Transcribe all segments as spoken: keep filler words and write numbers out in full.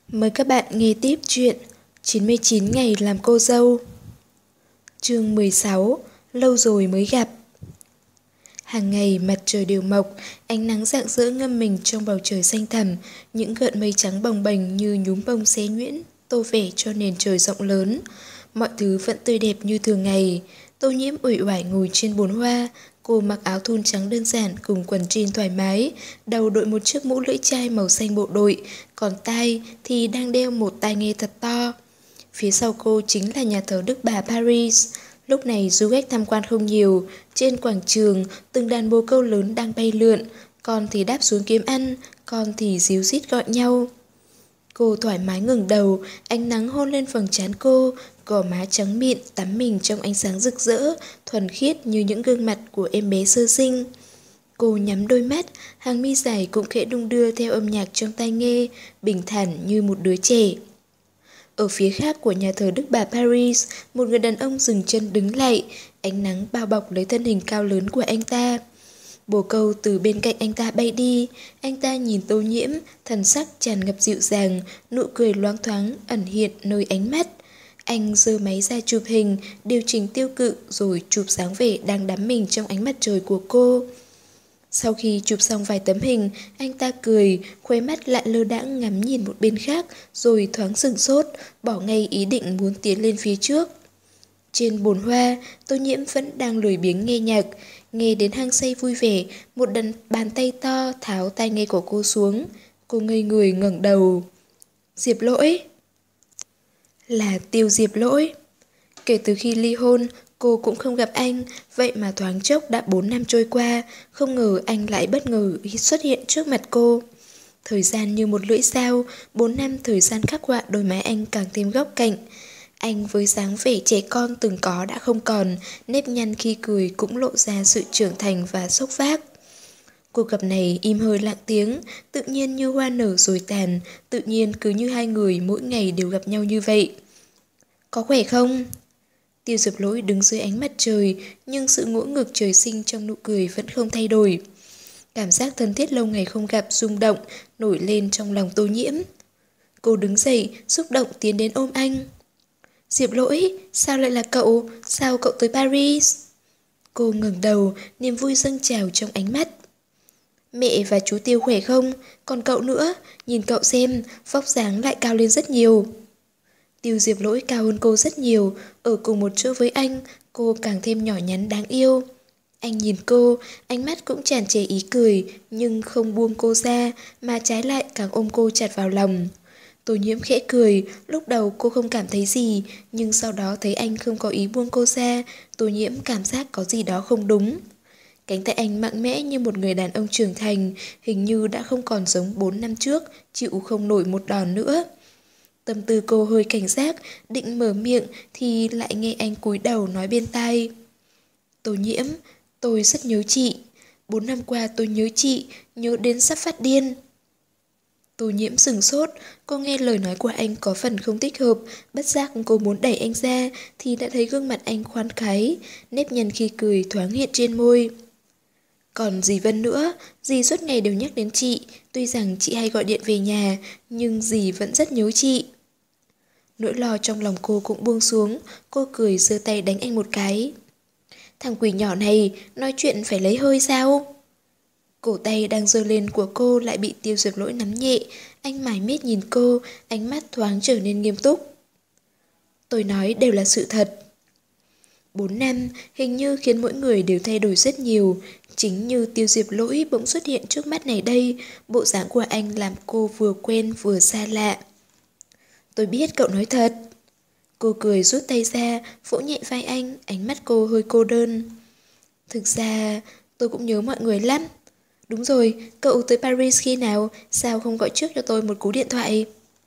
Mời các bạn nghe tiếp chuyện chín mươi chín ngày làm cô dâu. Chương mười sáu. Lâu rồi mới gặp. Hàng ngày mặt trời đều mọc, ánh nắng rạng rỡ ngâm mình trong bầu trời xanh thẳm, những gợn mây trắng bồng bềnh như nhúm bông xé nhuyễn, tô vẻ cho nền trời rộng lớn. Mọi thứ vẫn tươi đẹp như thường ngày. Tô Nhiễm uể oải ngồi trên bồn hoa, cô mặc áo thun trắng đơn giản cùng quần jean thoải mái, đầu đội một chiếc mũ lưỡi chai màu xanh bộ đội, còn tai thì đang đeo một tai nghe thật to. Phía sau cô chính là nhà thờ Đức Bà Paris. Lúc này du khách tham quan không nhiều, trên quảng trường từng đàn bồ câu lớn đang bay lượn, con thì đáp xuống kiếm ăn, con thì ríu rít gọi nhau. Cô thoải mái ngẩng đầu, ánh nắng hôn lên phần trán cô, gò má trắng mịn tắm mình trong ánh sáng rực rỡ, thuần khiết như những gương mặt của em bé sơ sinh. Cô nhắm đôi mắt, hàng mi dài cũng khẽ đung đưa theo âm nhạc trong tai nghe, bình thản như một đứa trẻ. Ở phía khác của nhà thờ Đức Bà Paris, một người đàn ông dừng chân đứng lại, ánh nắng bao bọc lấy thân hình cao lớn của anh ta. Bồ câu từ bên cạnh anh ta bay đi, anh ta nhìn Tô Nhiễm, thần sắc tràn ngập dịu dàng, nụ cười loáng thoáng ẩn hiện nơi ánh mắt. Anh giơ máy ra chụp hình, điều chỉnh tiêu cự rồi chụp dáng vẻ đang đắm mình trong ánh mặt trời của cô. Sau khi chụp xong vài tấm hình, anh ta cười, khóe mắt lại lơ đãng ngắm nhìn một bên khác, rồi thoáng sửng sốt, bỏ ngay ý định muốn tiến lên phía trước. Trên bồn hoa, Tô Nhiễm vẫn đang lười biếng nghe nhạc, nghe đến hang say vui vẻ, một đàn bàn tay to tháo tai nghe của cô xuống. Cô ngây người ngẩng đầu. Diệp Lỗi. Là Tiêu Diệp Lỗi. Kể từ khi ly hôn, cô cũng không gặp anh, vậy mà thoáng chốc đã bốn năm trôi qua, không ngờ anh lại bất ngờ xuất hiện trước mặt cô. Thời gian như một lưỡi dao, bốn năm thời gian khắc họa đôi má anh càng thêm góc cạnh. Anh với dáng vẻ trẻ con từng có đã không còn, nếp nhăn khi cười cũng lộ ra sự trưởng thành và sốc vác. Cuộc gặp này im hơi lặng tiếng, tự nhiên như hoa nở rồi tàn, tự nhiên cứ như hai người mỗi ngày đều gặp nhau như vậy. Có khỏe không? Tiêu Diệp Lỗi đứng dưới ánh mặt trời, nhưng sự ngỗ ngược trời sinh trong nụ cười vẫn không thay đổi. Cảm giác thân thiết lâu ngày không gặp rung động, nổi lên trong lòng Tô Nhiễm. Cô đứng dậy, xúc động tiến đến ôm anh. Diệp Lỗi, sao lại là cậu? Sao cậu tới Paris? Cô ngẩng đầu, niềm vui dâng trào trong ánh mắt. Mẹ và chú Tiêu khỏe không? Còn cậu nữa, nhìn cậu xem, vóc dáng lại cao lên rất nhiều. Tiêu Diệp Lỗi cao hơn cô rất nhiều, ở cùng một chỗ với anh, cô càng thêm nhỏ nhắn đáng yêu. Anh nhìn cô, ánh mắt cũng tràn trề ý cười, nhưng không buông cô ra, mà trái lại càng ôm cô chặt vào lòng. Tô Nhiễm khẽ cười, lúc đầu cô không cảm thấy gì, nhưng sau đó thấy anh không có ý buông cô ra, Tô Nhiễm cảm giác có gì đó không đúng. Cánh tay anh mạnh mẽ như một người đàn ông trưởng thành, hình như đã không còn giống bốn năm trước, chịu không nổi một đòn nữa. Tâm tư cô hơi cảnh giác, định mở miệng thì lại nghe anh cúi đầu nói bên tai. Tô Nhiễm, tôi rất nhớ chị. Bốn năm qua tôi nhớ chị, nhớ đến sắp phát điên. Tô Nhiễm sửng sốt, cô nghe lời nói của anh có phần không thích hợp, bất giác cô muốn đẩy anh ra thì đã thấy gương mặt anh khoan khoái, nếp nhăn khi cười thoáng hiện trên môi. Còn dì Vân nữa, dì suốt ngày đều nhắc đến chị, tuy rằng chị hay gọi điện về nhà, nhưng dì vẫn rất nhớ chị. Nỗi lo trong lòng cô cũng buông xuống, cô cười giơ tay đánh anh một cái. Thằng quỷ nhỏ này, nói chuyện phải lấy hơi sao? Cổ tay đang giơ lên của cô lại bị Tiêu Diệp Lỗi nắm nhẹ, anh mải miết nhìn cô, ánh mắt thoáng trở nên nghiêm túc. Tôi nói đều là sự thật. Bốn năm, hình như khiến mỗi người đều thay đổi rất nhiều, chính như Tiêu Diệp Lỗi bỗng xuất hiện trước mắt này đây, bộ dáng của anh làm cô vừa quen vừa xa lạ. Tôi biết cậu nói thật. Cô cười rút tay ra, vỗ nhẹ vai anh, ánh mắt cô hơi cô đơn. Thực ra, tôi cũng nhớ mọi người lắm. Đúng rồi, cậu tới Paris khi nào, sao không gọi trước cho tôi một cú điện thoại?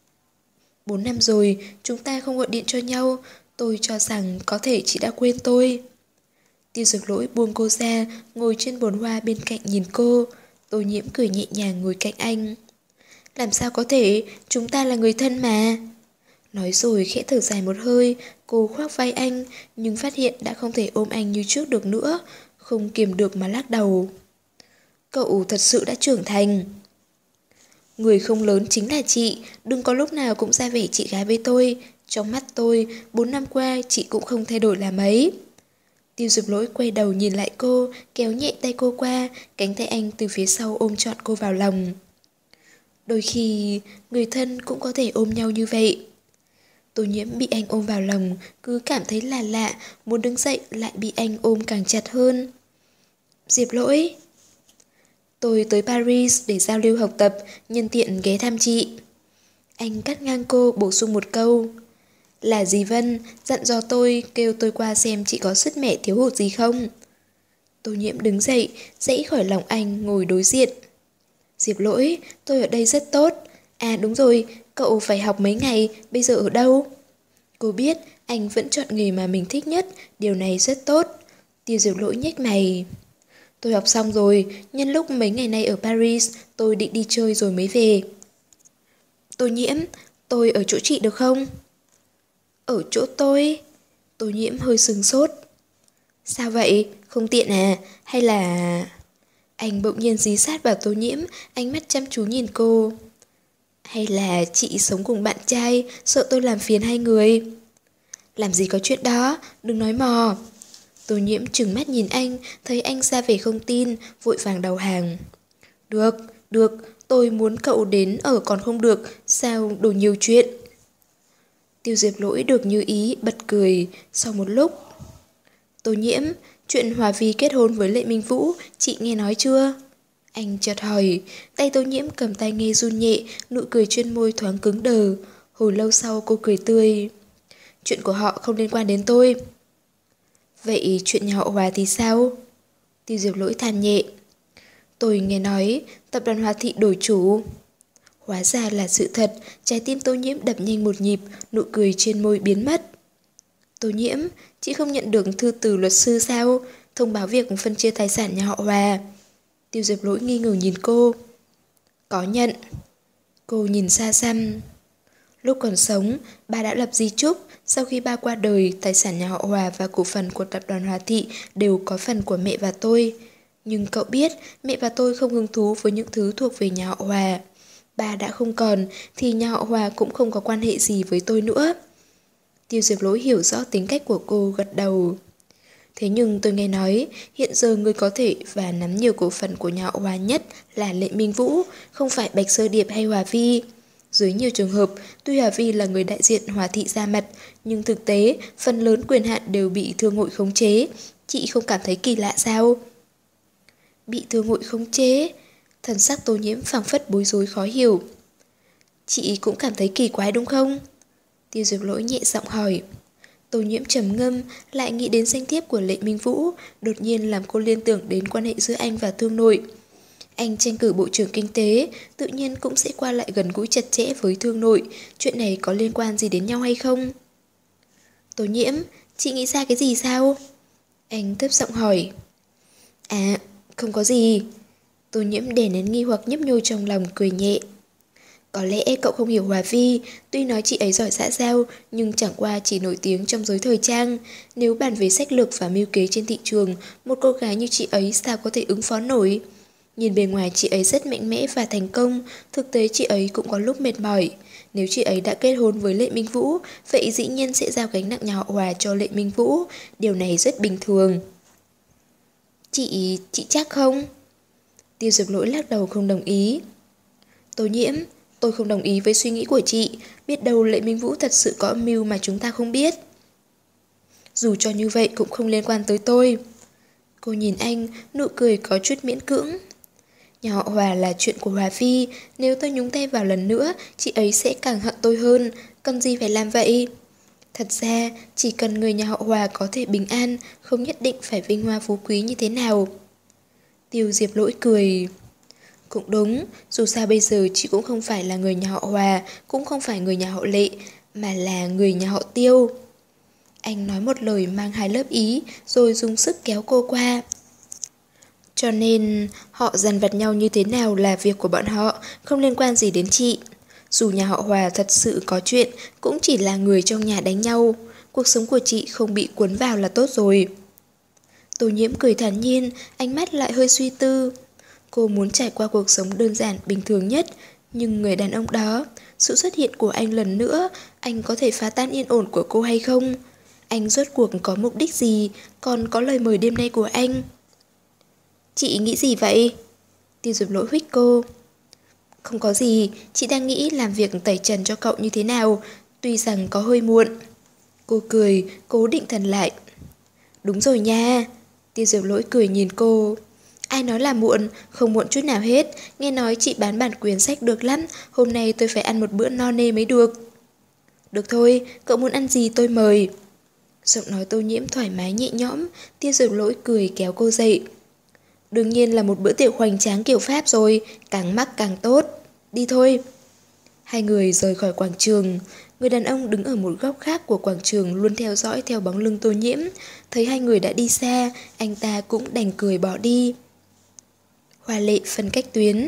Bốn năm rồi, chúng ta không gọi điện cho nhau, tôi cho rằng có thể chị đã quên tôi. Tiêu Diệp Lỗi buông cô ra, ngồi trên bồn hoa bên cạnh nhìn cô. Tô Nhiễm cười nhẹ nhàng ngồi cạnh anh. Làm sao có thể, chúng ta là người thân mà. Nói rồi khẽ thở dài một hơi, cô khoác vai anh, nhưng phát hiện đã không thể ôm anh như trước được nữa, không kiềm được mà lắc đầu. Cậu thật sự đã trưởng thành. Người không lớn chính là chị, đừng có lúc nào cũng ra vẻ chị gái với tôi. Trong mắt tôi, bốn năm qua chị cũng không thay đổi là mấy. Tiêu Diệp Lỗi quay đầu nhìn lại cô, kéo nhẹ tay cô qua, cánh tay anh từ phía sau ôm trọn cô vào lòng. Đôi khi, người thân cũng có thể ôm nhau như vậy. Tô Nhiễm bị anh ôm vào lòng, cứ cảm thấy là lạ, muốn đứng dậy lại bị anh ôm càng chặt hơn. Diệp Lỗi, tôi tới Paris để giao lưu học tập, nhân tiện ghé thăm chị. Anh cắt ngang cô bổ sung một câu. Là dì Vân, dặn dò tôi, kêu tôi qua xem chị có sứt mẻ thiếu hụt gì không. Tô Nhiễm đứng dậy, dãy khỏi lòng anh, ngồi đối diện. Diệp Lỗi, tôi ở đây rất tốt. À đúng rồi, cậu phải học mấy ngày, bây giờ ở đâu? Cô biết anh vẫn chọn nghề mà mình thích nhất, điều này rất tốt. Tiêu Diệp Lỗi nhếch mày. Tôi học xong rồi, nhân lúc mấy ngày nay ở Paris, tôi định đi chơi rồi mới về. Tô Nhiễm, tôi ở chỗ chị được không? Ở chỗ tôi? Tô Nhiễm hơi sừng sốt. Sao vậy? Không tiện à? Hay là... Anh bỗng nhiên dí sát vào Tô Nhiễm, ánh mắt chăm chú nhìn cô. Hay là chị sống cùng bạn trai, sợ tôi làm phiền hai người? Làm gì có chuyện đó, đừng nói mò. Tô Nhiễm trừng mắt nhìn anh, thấy anh ra vẻ không tin, vội vàng đầu hàng. Được, được, tôi muốn cậu đến ở còn không được, sao đổ nhiều chuyện. Tiêu Diệp Lỗi được như ý, bật cười, sau một lúc. Tô Nhiễm, chuyện Hòa Vi kết hôn với Lệ Minh Vũ, chị nghe nói chưa? Anh chợt hỏi, tay Tô Nhiễm cầm tay nghe run nhẹ, nụ cười trên môi thoáng cứng đờ. Hồi lâu sau cô cười tươi. Chuyện của họ không liên quan đến tôi. Vậy chuyện nhà họ Hòa thì sao? Tiêu Diệp Lỗi than nhẹ. Tôi nghe nói tập đoàn Hòa Thị đổi chủ. Hóa ra là sự thật, trái tim Tô Nhiễm đập nhanh một nhịp, nụ cười trên môi biến mất. Tô Nhiễm, chị không nhận được thư từ luật sư sao? Thông báo việc phân chia tài sản nhà họ Hòa. Tiêu Diệp Lỗi nghi ngờ nhìn cô. Có nhận. Cô nhìn xa xăm. Lúc còn sống, ba đã lập di chúc. Sau khi ba qua đời, tài sản nhà họ Hòa và cổ phần của tập đoàn Hòa Thị đều có phần của mẹ và tôi. Nhưng cậu biết, mẹ và tôi không hứng thú với những thứ thuộc về nhà họ Hòa. Ba đã không còn, thì nhà họ Hòa cũng không có quan hệ gì với tôi nữa. Tiêu Diệp Lỗi hiểu rõ tính cách của cô, gật đầu. Thế nhưng tôi nghe nói, hiện giờ người có thể và nắm nhiều cổ phần của nhà họ Hòa nhất là Lệ Minh Vũ, không phải Bạch Sơ Điệp hay Hòa Vi. Dưới nhiều trường hợp, tuy Hòa Vi là người đại diện Hòa Thị ra mặt, nhưng thực tế, phần lớn quyền hạn đều bị thương hội khống chế. Chị không cảm thấy kỳ lạ sao? Bị thương hội khống chế? Thần sắc Tô Nhiễm phảng phất bối rối khó hiểu. Chị cũng cảm thấy kỳ quái đúng không? Tiêu Diệp Lỗi nhẹ giọng hỏi. Tô Nhiễm trầm ngâm, lại nghĩ đến danh thiếp của Lệ Minh Vũ, đột nhiên làm cô liên tưởng đến quan hệ giữa anh và thương nội. Anh tranh cử bộ trưởng kinh tế, tự nhiên cũng sẽ qua lại gần gũi chặt chẽ với thương nội, chuyện này có liên quan gì đến nhau hay không? Tô Nhiễm, chị nghĩ ra cái gì sao? Anh thấp giọng hỏi. À, không có gì. Tô Nhiễm đè nén nghi hoặc nhấp nhô trong lòng, cười nhẹ. Có lẽ cậu không hiểu Hòa Vi, tuy nói chị ấy giỏi xã giao, nhưng chẳng qua chỉ nổi tiếng trong giới thời trang. Nếu bàn về sách lược và mưu kế trên thị trường, một cô gái như chị ấy sao có thể ứng phó nổi? Nhìn bề ngoài chị ấy rất mạnh mẽ và thành công, thực tế chị ấy cũng có lúc mệt mỏi. Nếu chị ấy đã kết hôn với Lệ Minh Vũ, vậy dĩ nhiên sẽ giao gánh nặng nhà họ Hòa cho Lệ Minh Vũ, điều này rất bình thường. Chị, chị chắc không? Tiêu Diệp Lỗi lắc đầu không đồng ý. Tô Nhiễm, tôi không đồng ý với suy nghĩ của chị, biết đâu Lệ Minh Vũ thật sự có âm mưu mà chúng ta không biết. Dù cho như vậy cũng không liên quan tới tôi. Cô nhìn anh, nụ cười có chút miễn cưỡng. Nhà họ Hòa là chuyện của Hòa Vi, nếu tôi nhúng tay vào lần nữa, chị ấy sẽ càng hận tôi hơn, cần gì phải làm vậy? Thật ra, chỉ cần người nhà họ Hòa có thể bình an, không nhất định phải vinh hoa phú quý như thế nào. Tiêu Diệp Lỗi cười. Cũng đúng, dù sao bây giờ chị cũng không phải là người nhà họ Hòa, cũng không phải người nhà họ Lệ, mà là người nhà họ Tiêu. Anh nói một lời mang hai lớp ý, rồi dùng sức kéo cô qua. Cho nên, họ dằn vặt nhau như thế nào là việc của bọn họ, không liên quan gì đến chị. Dù nhà họ Hòa thật sự có chuyện, cũng chỉ là người trong nhà đánh nhau. Cuộc sống của chị không bị cuốn vào là tốt rồi. Tô Nhiễm cười thản nhiên, ánh mắt lại hơi suy tư. Cô muốn trải qua cuộc sống đơn giản, bình thường nhất, Nhưng người đàn ông đó, sự xuất hiện của anh lần nữa, anh có thể phá tan yên ổn của cô hay không? Anh rốt cuộc có mục đích gì, còn có lời mời đêm nay của anh? Chị nghĩ gì vậy? Tiêu Diệp Lỗi huých cô. Không có gì, chị đang nghĩ làm việc tẩy trần cho cậu như thế nào, tuy rằng có hơi muộn. Cô cười, cố định thần lại. Đúng rồi nha. Tiêu Diệp Lỗi cười nhìn cô. Ai nói là muộn, không muộn chút nào hết. Nghe nói chị bán bản quyền sách được lắm, hôm nay tôi phải ăn một bữa no nê mới được. Được thôi, cậu muốn ăn gì tôi mời. Giọng nói Tô Nhiễm thoải mái nhẹ nhõm, Tiêu Diệp Lỗi cười kéo cô dậy. Đương nhiên là một bữa tiệc hoành tráng kiểu Pháp rồi, càng mắc càng tốt. Đi thôi. Hai người rời khỏi quảng trường. Người đàn ông đứng ở một góc khác của quảng trường luôn theo dõi theo bóng lưng Tô Nhiễm. Thấy hai người đã đi xa, anh ta cũng đành cười bỏ đi. Hoa lệ phân cách tuyến.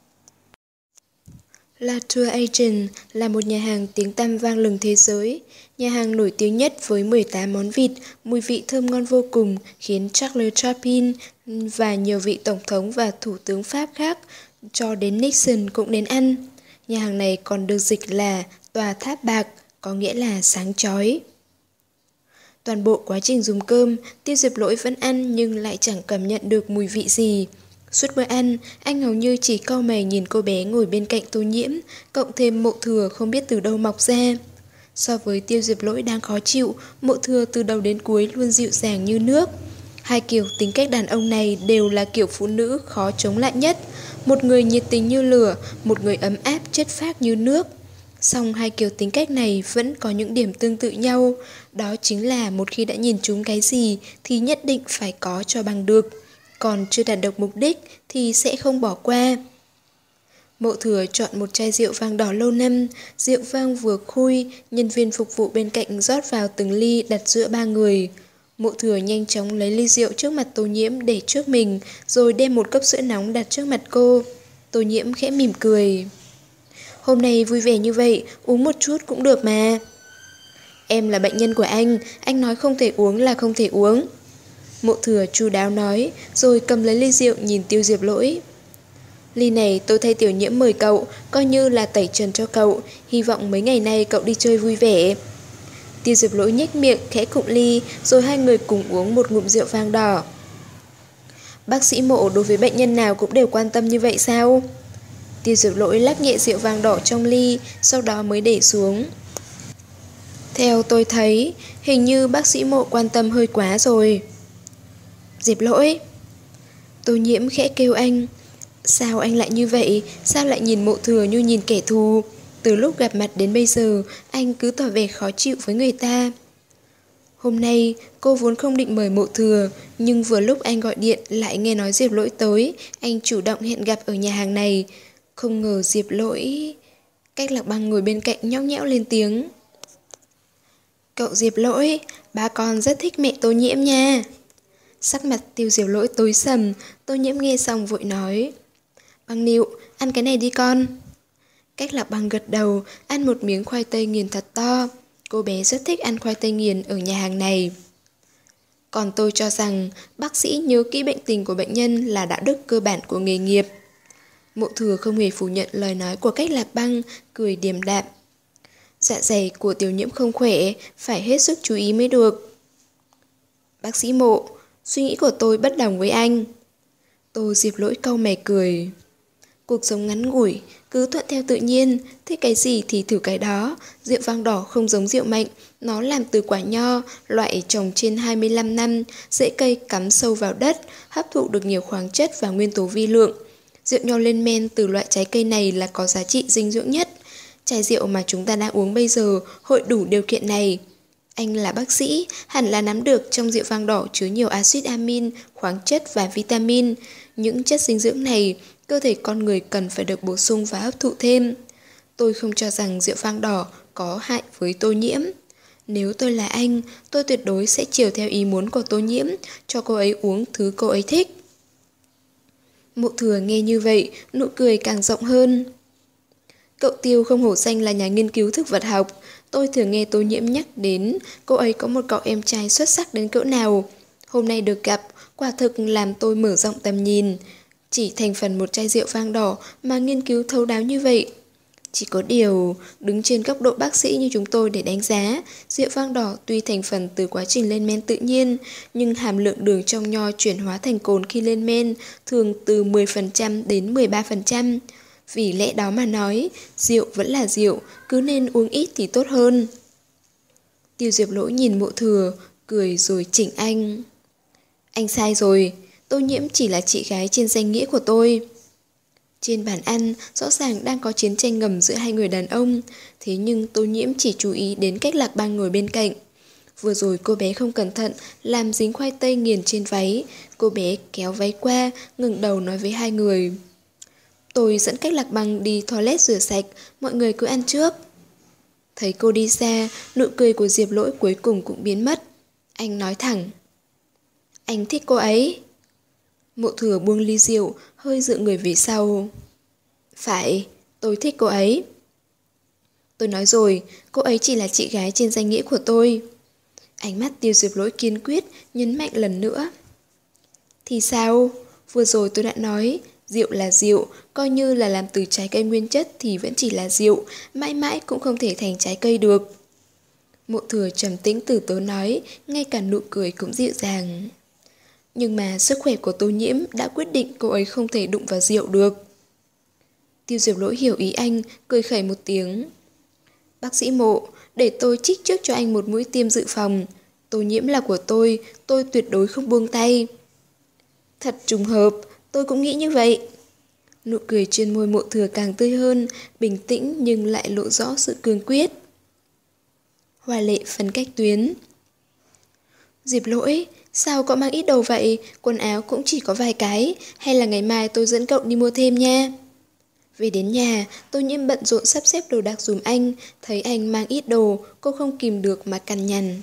La Tour Agent là một nhà hàng tiếng tăm vang lừng thế giới. Nhà hàng nổi tiếng nhất với mười tám món vịt, mùi vị thơm ngon vô cùng khiến Charles Chaplin và nhiều vị tổng thống và thủ tướng Pháp khác cho đến Nixon cũng đến ăn. Nhà hàng này còn được dịch là Tòa Tháp Bạc, có nghĩa là sáng chói. Toàn bộ quá trình dùng cơm, Tiêu Diệp Lỗi vẫn ăn nhưng lại chẳng cảm nhận được mùi vị gì. Suốt bữa ăn, anh hầu như chỉ cau mày nhìn cô bé ngồi bên cạnh Tô Nhiễm, cộng thêm Mộ Thừa không biết từ đâu mọc ra. So với Tiêu Diệp Lỗi đang khó chịu, Mộ Thừa từ đầu đến cuối luôn dịu dàng như nước. Hai kiểu tính cách đàn ông này đều là kiểu phụ nữ khó chống lại nhất. Một người nhiệt tình như lửa, một người ấm áp chất phác như nước. Song hai kiểu tính cách này vẫn có những điểm tương tự nhau. Đó chính là một khi đã nhìn trúng cái gì thì nhất định phải có cho bằng được. Còn chưa đạt được mục đích thì sẽ không bỏ qua. Mộ Thừa chọn một chai rượu vang đỏ lâu năm. Rượu vang vừa khui, nhân viên phục vụ bên cạnh rót vào từng ly đặt giữa ba người. Mộ Thừa nhanh chóng lấy ly rượu trước mặt Tô Nhiễm để trước mình, rồi đem một cốc sữa nóng đặt trước mặt cô. Tô Nhiễm khẽ mỉm cười. Hôm nay vui vẻ như vậy, uống một chút cũng được mà. Em là bệnh nhân của anh, anh nói không thể uống là không thể uống. Mộ Thừa chu đáo nói, rồi cầm lấy ly rượu nhìn Tiêu Diệp Lỗi. Ly này tôi thay Tiểu Nhiễm mời cậu, coi như là tẩy trần cho cậu, hy vọng mấy ngày nay cậu đi chơi vui vẻ. Tiêu Diệp Lỗi nhếch miệng, khẽ cụng ly, rồi hai người cùng uống một ngụm rượu vang đỏ. Bác sĩ Mộ đối với bệnh nhân nào cũng đều quan tâm như vậy sao? Tiêu Diệp Lỗi lắc nhẹ rượu vang đỏ trong ly, sau đó mới để xuống. Theo tôi thấy, hình như bác sĩ Mộ quan tâm hơi quá rồi. Diệp Lỗi. Tô Nhiễm khẽ kêu anh. Sao anh lại như vậy? Sao lại nhìn Mộ Thừa như nhìn kẻ thù? Từ lúc gặp mặt đến bây giờ, anh cứ tỏ vẻ khó chịu với người ta. Hôm nay, cô vốn không định mời Mộ Thừa, nhưng vừa lúc anh gọi điện lại nghe nói Diệp Lỗi tới, anh chủ động hẹn gặp ở nhà hàng này. Không ngờ Diệp Lỗi... Cách Lạc Băng ngồi bên cạnh nhõng nhẽo lên tiếng. Cậu Diệp Lỗi, ba con rất thích mẹ Tô Nhiễm nha. Sắc mặt Tiêu Diệp Lỗi tối sầm, Tô Nhiễm nghe xong vội nói. Băng Nịu, ăn cái này đi con. Cách Lạc Băng gật đầu, ăn một miếng khoai tây nghiền thật to. Cô bé rất thích ăn khoai tây nghiền ở nhà hàng này. Còn tôi cho rằng bác sĩ nhớ kỹ bệnh tình của bệnh nhân là đạo đức cơ bản của nghề nghiệp. Mộ Thừa không hề phủ nhận lời nói của Cách Lạc Băng, cười điềm đạm. Dạ dày của Tiểu Nhiễm không khỏe, phải hết sức chú ý mới được. Bác sĩ Mộ, suy nghĩ của tôi bất đồng với anh. Tô Diệp Lỗi cau mày cười. Cuộc sống ngắn ngủi, cứ thuận theo tự nhiên, thích cái gì thì thử cái đó. Rượu vang đỏ không giống rượu mạnh, nó làm từ quả nho, loại trồng trên hai mươi lăm năm, rễ cây cắm sâu vào đất, hấp thụ được nhiều khoáng chất và nguyên tố vi lượng. Rượu nho lên men từ loại trái cây này là có giá trị dinh dưỡng nhất. Chai rượu mà chúng ta đang uống bây giờ hội đủ điều kiện này. Anh là bác sĩ, hẳn là nắm được trong rượu vang đỏ chứa nhiều axit amin, khoáng chất và vitamin. Những chất dinh dưỡng này, cơ thể con người cần phải được bổ sung và hấp thụ thêm. Tôi không cho rằng rượu vang đỏ có hại với Tô Nhiễm. Nếu tôi là anh, tôi tuyệt đối sẽ chiều theo ý muốn của Tô Nhiễm, cho cô ấy uống thứ cô ấy thích. Mộ Thừa nghe như vậy, nụ cười càng rộng hơn. Cậu Tiêu không hổ danh là nhà nghiên cứu thực vật học. Tôi thường nghe Tô Nhiễm nhắc đến cô ấy có một cậu em trai xuất sắc đến cỡ nào. Hôm nay được gặp, quả thực làm tôi mở rộng tầm nhìn. Chỉ thành phần một chai rượu vang đỏ mà nghiên cứu thấu đáo như vậy. Chỉ có điều, đứng trên góc độ bác sĩ như chúng tôi để đánh giá, rượu vang đỏ tuy thành phần từ quá trình lên men tự nhiên, nhưng hàm lượng đường trong nho chuyển hóa thành cồn khi lên men thường từ mười phần trăm đến mười ba phần trăm. Vì lẽ đó mà nói, rượu vẫn là rượu, cứ nên uống ít thì tốt hơn. Tiêu Diệp Lỗi nhìn Mộ Thừa, cười rồi chỉnh anh. Anh sai rồi, Tô Nhiễm chỉ là chị gái trên danh nghĩa của tôi. Trên bàn ăn, rõ ràng đang có chiến tranh ngầm giữa hai người đàn ông, thế nhưng Tô Nhiễm chỉ chú ý đến cách Lạc Băng ngồi bên cạnh. Vừa rồi cô bé không cẩn thận, làm dính khoai tây nghiền trên váy, cô bé kéo váy qua, ngẩng đầu nói với hai người. Tôi dẫn cách Lạc Băng đi toilet rửa sạch, mọi người cứ ăn trước. Thấy cô đi xa, nụ cười của Diệp Lỗi cuối cùng cũng biến mất. Anh nói thẳng. Anh thích cô ấy. Mộ Thừa buông ly rượu, hơi dựa người về sau. Phải, tôi thích cô ấy. Tôi nói rồi, cô ấy chỉ là chị gái trên danh nghĩa của tôi. Ánh mắt Tiêu Diệp Lỗi kiên quyết, nhấn mạnh lần nữa. Thì sao? Vừa rồi tôi đã nói, rượu là rượu, coi như là làm từ trái cây nguyên chất thì vẫn chỉ là rượu, mãi mãi cũng không thể thành trái cây được. Mộ Thừa trầm tĩnh từ tốn nói, ngay cả nụ cười cũng dịu dàng. Nhưng mà sức khỏe của Tô Nhiễm đã quyết định cô ấy không thể đụng vào rượu được. Tiêu Diệp Lỗi hiểu ý anh, cười khẩy một tiếng. Bác sĩ Mộ, để tôi trích trước cho anh một mũi tiêm dự phòng. Tô Nhiễm là của tôi, tôi tuyệt đối không buông tay. Thật trùng hợp, tôi cũng nghĩ như vậy. Nụ cười trên môi Mộ Thừa càng tươi hơn, bình tĩnh nhưng lại lộ rõ sự cương quyết. Hoa lệ phân cách tuyến. Diệp Lỗi, sao cậu mang ít đồ vậy? Quần áo cũng chỉ có vài cái, hay là ngày mai tôi dẫn cậu đi mua thêm nha. Về đến nhà, Tô Nhiễm bận rộn sắp xếp đồ đạc dùm anh, thấy anh mang ít đồ, cô không kìm được mà cằn nhằn.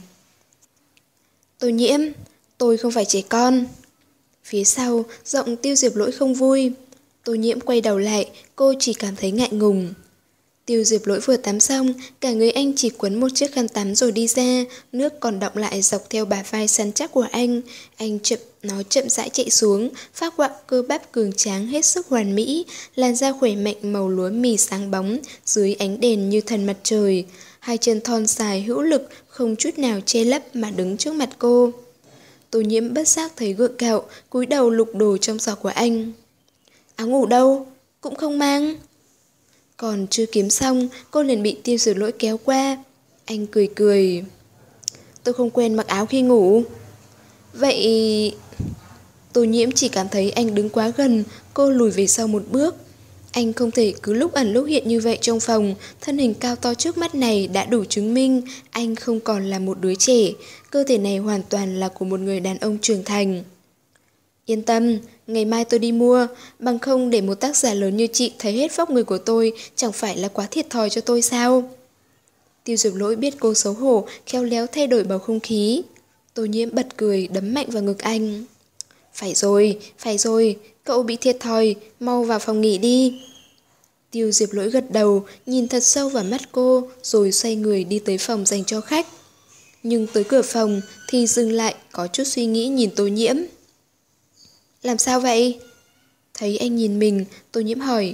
Tô Nhiễm, tôi không phải trẻ con. Phía sau, giọng Tiêu Diệp Lỗi không vui. Tô Nhiễm quay đầu lại, cô chỉ cảm thấy ngại ngùng. Tiêu Diệp Lỗi vừa tắm xong, cả người anh chỉ quấn một chiếc khăn tắm rồi đi ra, nước còn đọng lại dọc theo bả vai săn chắc của anh. Anh chậm, nó chậm rãi chạy xuống, phác họa cơ bắp cường tráng hết sức hoàn mỹ, làn da khỏe mạnh màu lúa mì sáng bóng, dưới ánh đèn như thần mặt trời. Hai chân thon dài hữu lực, không chút nào che lấp mà đứng trước mặt cô. Tô Nhiễm bất giác thấy gượng gạo, cúi đầu lục đồ trong giỏ của anh. Áo ngủ đâu? Cũng không mang. Còn chưa kiếm xong, cô liền bị Tiêu Diệp Lỗi kéo qua. Anh cười cười. Tôi không quen mặc áo khi ngủ. Vậy... Tô Nhiễm chỉ cảm thấy anh đứng quá gần, cô lùi về sau một bước. Anh không thể cứ lúc ẩn lúc hiện như vậy trong phòng, thân hình cao to trước mắt này đã đủ chứng minh anh không còn là một đứa trẻ, cơ thể này hoàn toàn là của một người đàn ông trưởng thành. Yên tâm, ngày mai tôi đi mua, bằng không để một tác giả lớn như chị thấy hết vóc người của tôi chẳng phải là quá thiệt thòi cho tôi sao? Tiêu Diệp Lỗi biết cô xấu hổ, khéo léo thay đổi bầu không khí. Tô Nhiễm bật cười đấm mạnh vào ngực anh. Phải rồi, phải rồi, cậu bị thiệt thòi, mau vào phòng nghỉ đi. Tiêu Diệp Lỗi gật đầu, nhìn thật sâu vào mắt cô, rồi xoay người đi tới phòng dành cho khách. Nhưng tới cửa phòng thì dừng lại, có chút suy nghĩ nhìn Tô Nhiễm. Làm sao vậy? Thấy anh nhìn mình, Tô Nhiễm hỏi.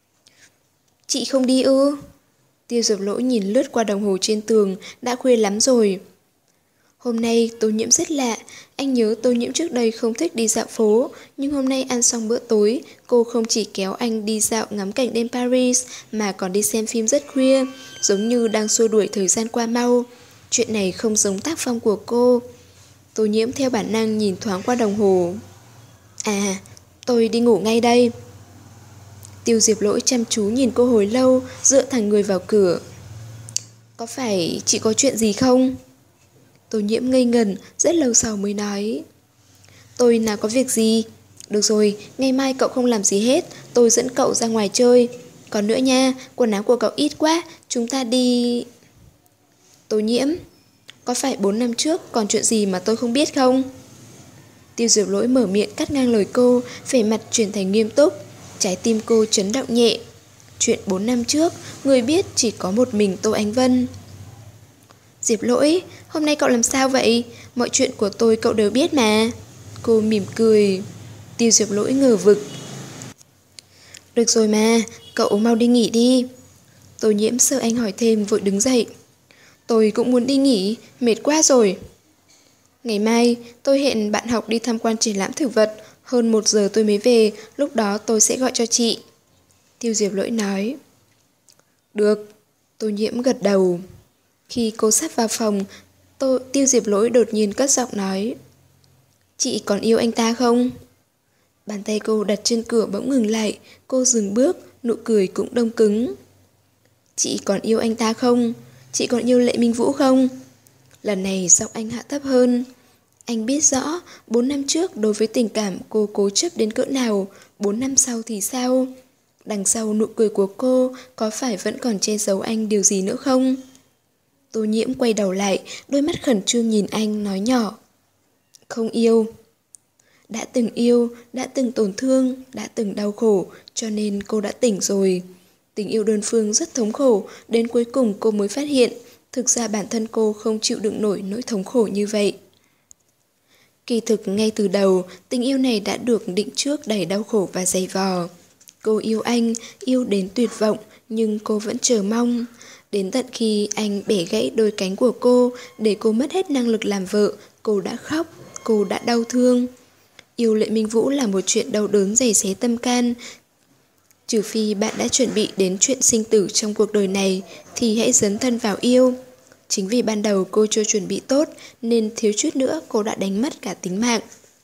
Chị không đi ư? Tiêu Diệp Lỗi nhìn lướt qua đồng hồ trên tường, đã khuya lắm rồi. Hôm nay Tô Nhiễm rất lạ, anh nhớ Tô Nhiễm trước đây không thích đi dạo phố, nhưng hôm nay ăn xong bữa tối, cô không chỉ kéo anh đi dạo ngắm cảnh đêm Paris, mà còn đi xem phim rất khuya, giống như đang xua đuổi thời gian qua mau. Chuyện này không giống tác phong của cô. Tô Nhiễm theo bản năng nhìn thoáng qua đồng hồ. À, tôi đi ngủ ngay đây. Tiêu Diệp Lỗi chăm chú nhìn cô hồi lâu, dựa thẳng người vào cửa. Có phải chị có chuyện gì không? Tô Nhiễm ngây ngẩn, rất lâu sau mới nói. Tôi nào có việc gì? Được rồi, ngày mai cậu không làm gì hết, tôi dẫn cậu ra ngoài chơi. Còn nữa nha, quần áo của cậu ít quá, chúng ta đi... Tô Nhiễm, có phải bốn năm trước còn chuyện gì mà tôi không biết không? Tiêu Diệp Lỗi mở miệng cắt ngang lời cô, vẻ mặt chuyển thành nghiêm túc. Trái tim cô chấn động nhẹ. Chuyện bốn năm trước, người biết chỉ có một mình Tô Ánh Vân. Diệp Lỗi, hôm nay cậu làm sao vậy? Mọi chuyện của tôi cậu đều biết mà. Cô mỉm cười. Tiêu Diệp Lỗi ngờ vực. Được rồi mà, cậu mau đi nghỉ đi. Tô Nhiễm sợ anh hỏi thêm vội đứng dậy. Tôi cũng muốn đi nghỉ, mệt quá rồi. Ngày mai, tôi hẹn bạn học đi tham quan triển lãm thực vật. Hơn một giờ tôi mới về, lúc đó tôi sẽ gọi cho chị. Tiêu Diệp Lỗi nói. Được, Tô Nhiễm gật đầu. Khi cô sắp vào phòng, Tô, Tiêu Diệp Lỗi đột nhiên cất giọng nói. Chị còn yêu anh ta không? Bàn tay cô đặt trên cửa bỗng ngừng lại, cô dừng bước, nụ cười cũng đông cứng. Chị còn yêu anh ta không? Chị còn yêu Lệ Minh Vũ không? Lần này giọng anh hạ thấp hơn. Anh biết rõ, bốn năm trước đối với tình cảm cô cố chấp đến cỡ nào, bốn năm sau thì sao? Đằng sau nụ cười của cô có phải vẫn còn che giấu anh điều gì nữa không? Tô Nhiễm quay đầu lại, đôi mắt khẩn trương nhìn anh nói nhỏ. Không yêu. Đã từng yêu, đã từng tổn thương, đã từng đau khổ, cho nên cô đã tỉnh rồi. Tình yêu đơn phương rất thống khổ, đến cuối cùng cô mới phát hiện, thực ra bản thân cô không chịu đựng nổi nỗi thống khổ như vậy. Kỳ thực ngay từ đầu, tình yêu này đã được định trước đầy đau khổ và dày vò. Cô yêu anh, yêu đến tuyệt vọng, nhưng cô vẫn chờ mong. Đến tận khi anh bẻ gãy đôi cánh của cô, để cô mất hết năng lực làm vợ, cô đã khóc, cô đã đau thương. Yêu Lệ Minh Vũ là một chuyện đau đớn dày xé tâm can. Trừ phi bạn đã chuẩn bị đến chuyện sinh tử trong cuộc đời này, thì hãy dấn thân vào yêu. Chính vì ban đầu cô chưa chuẩn bị tốt, nên thiếu chút nữa cô đã đánh mất cả tính mạng.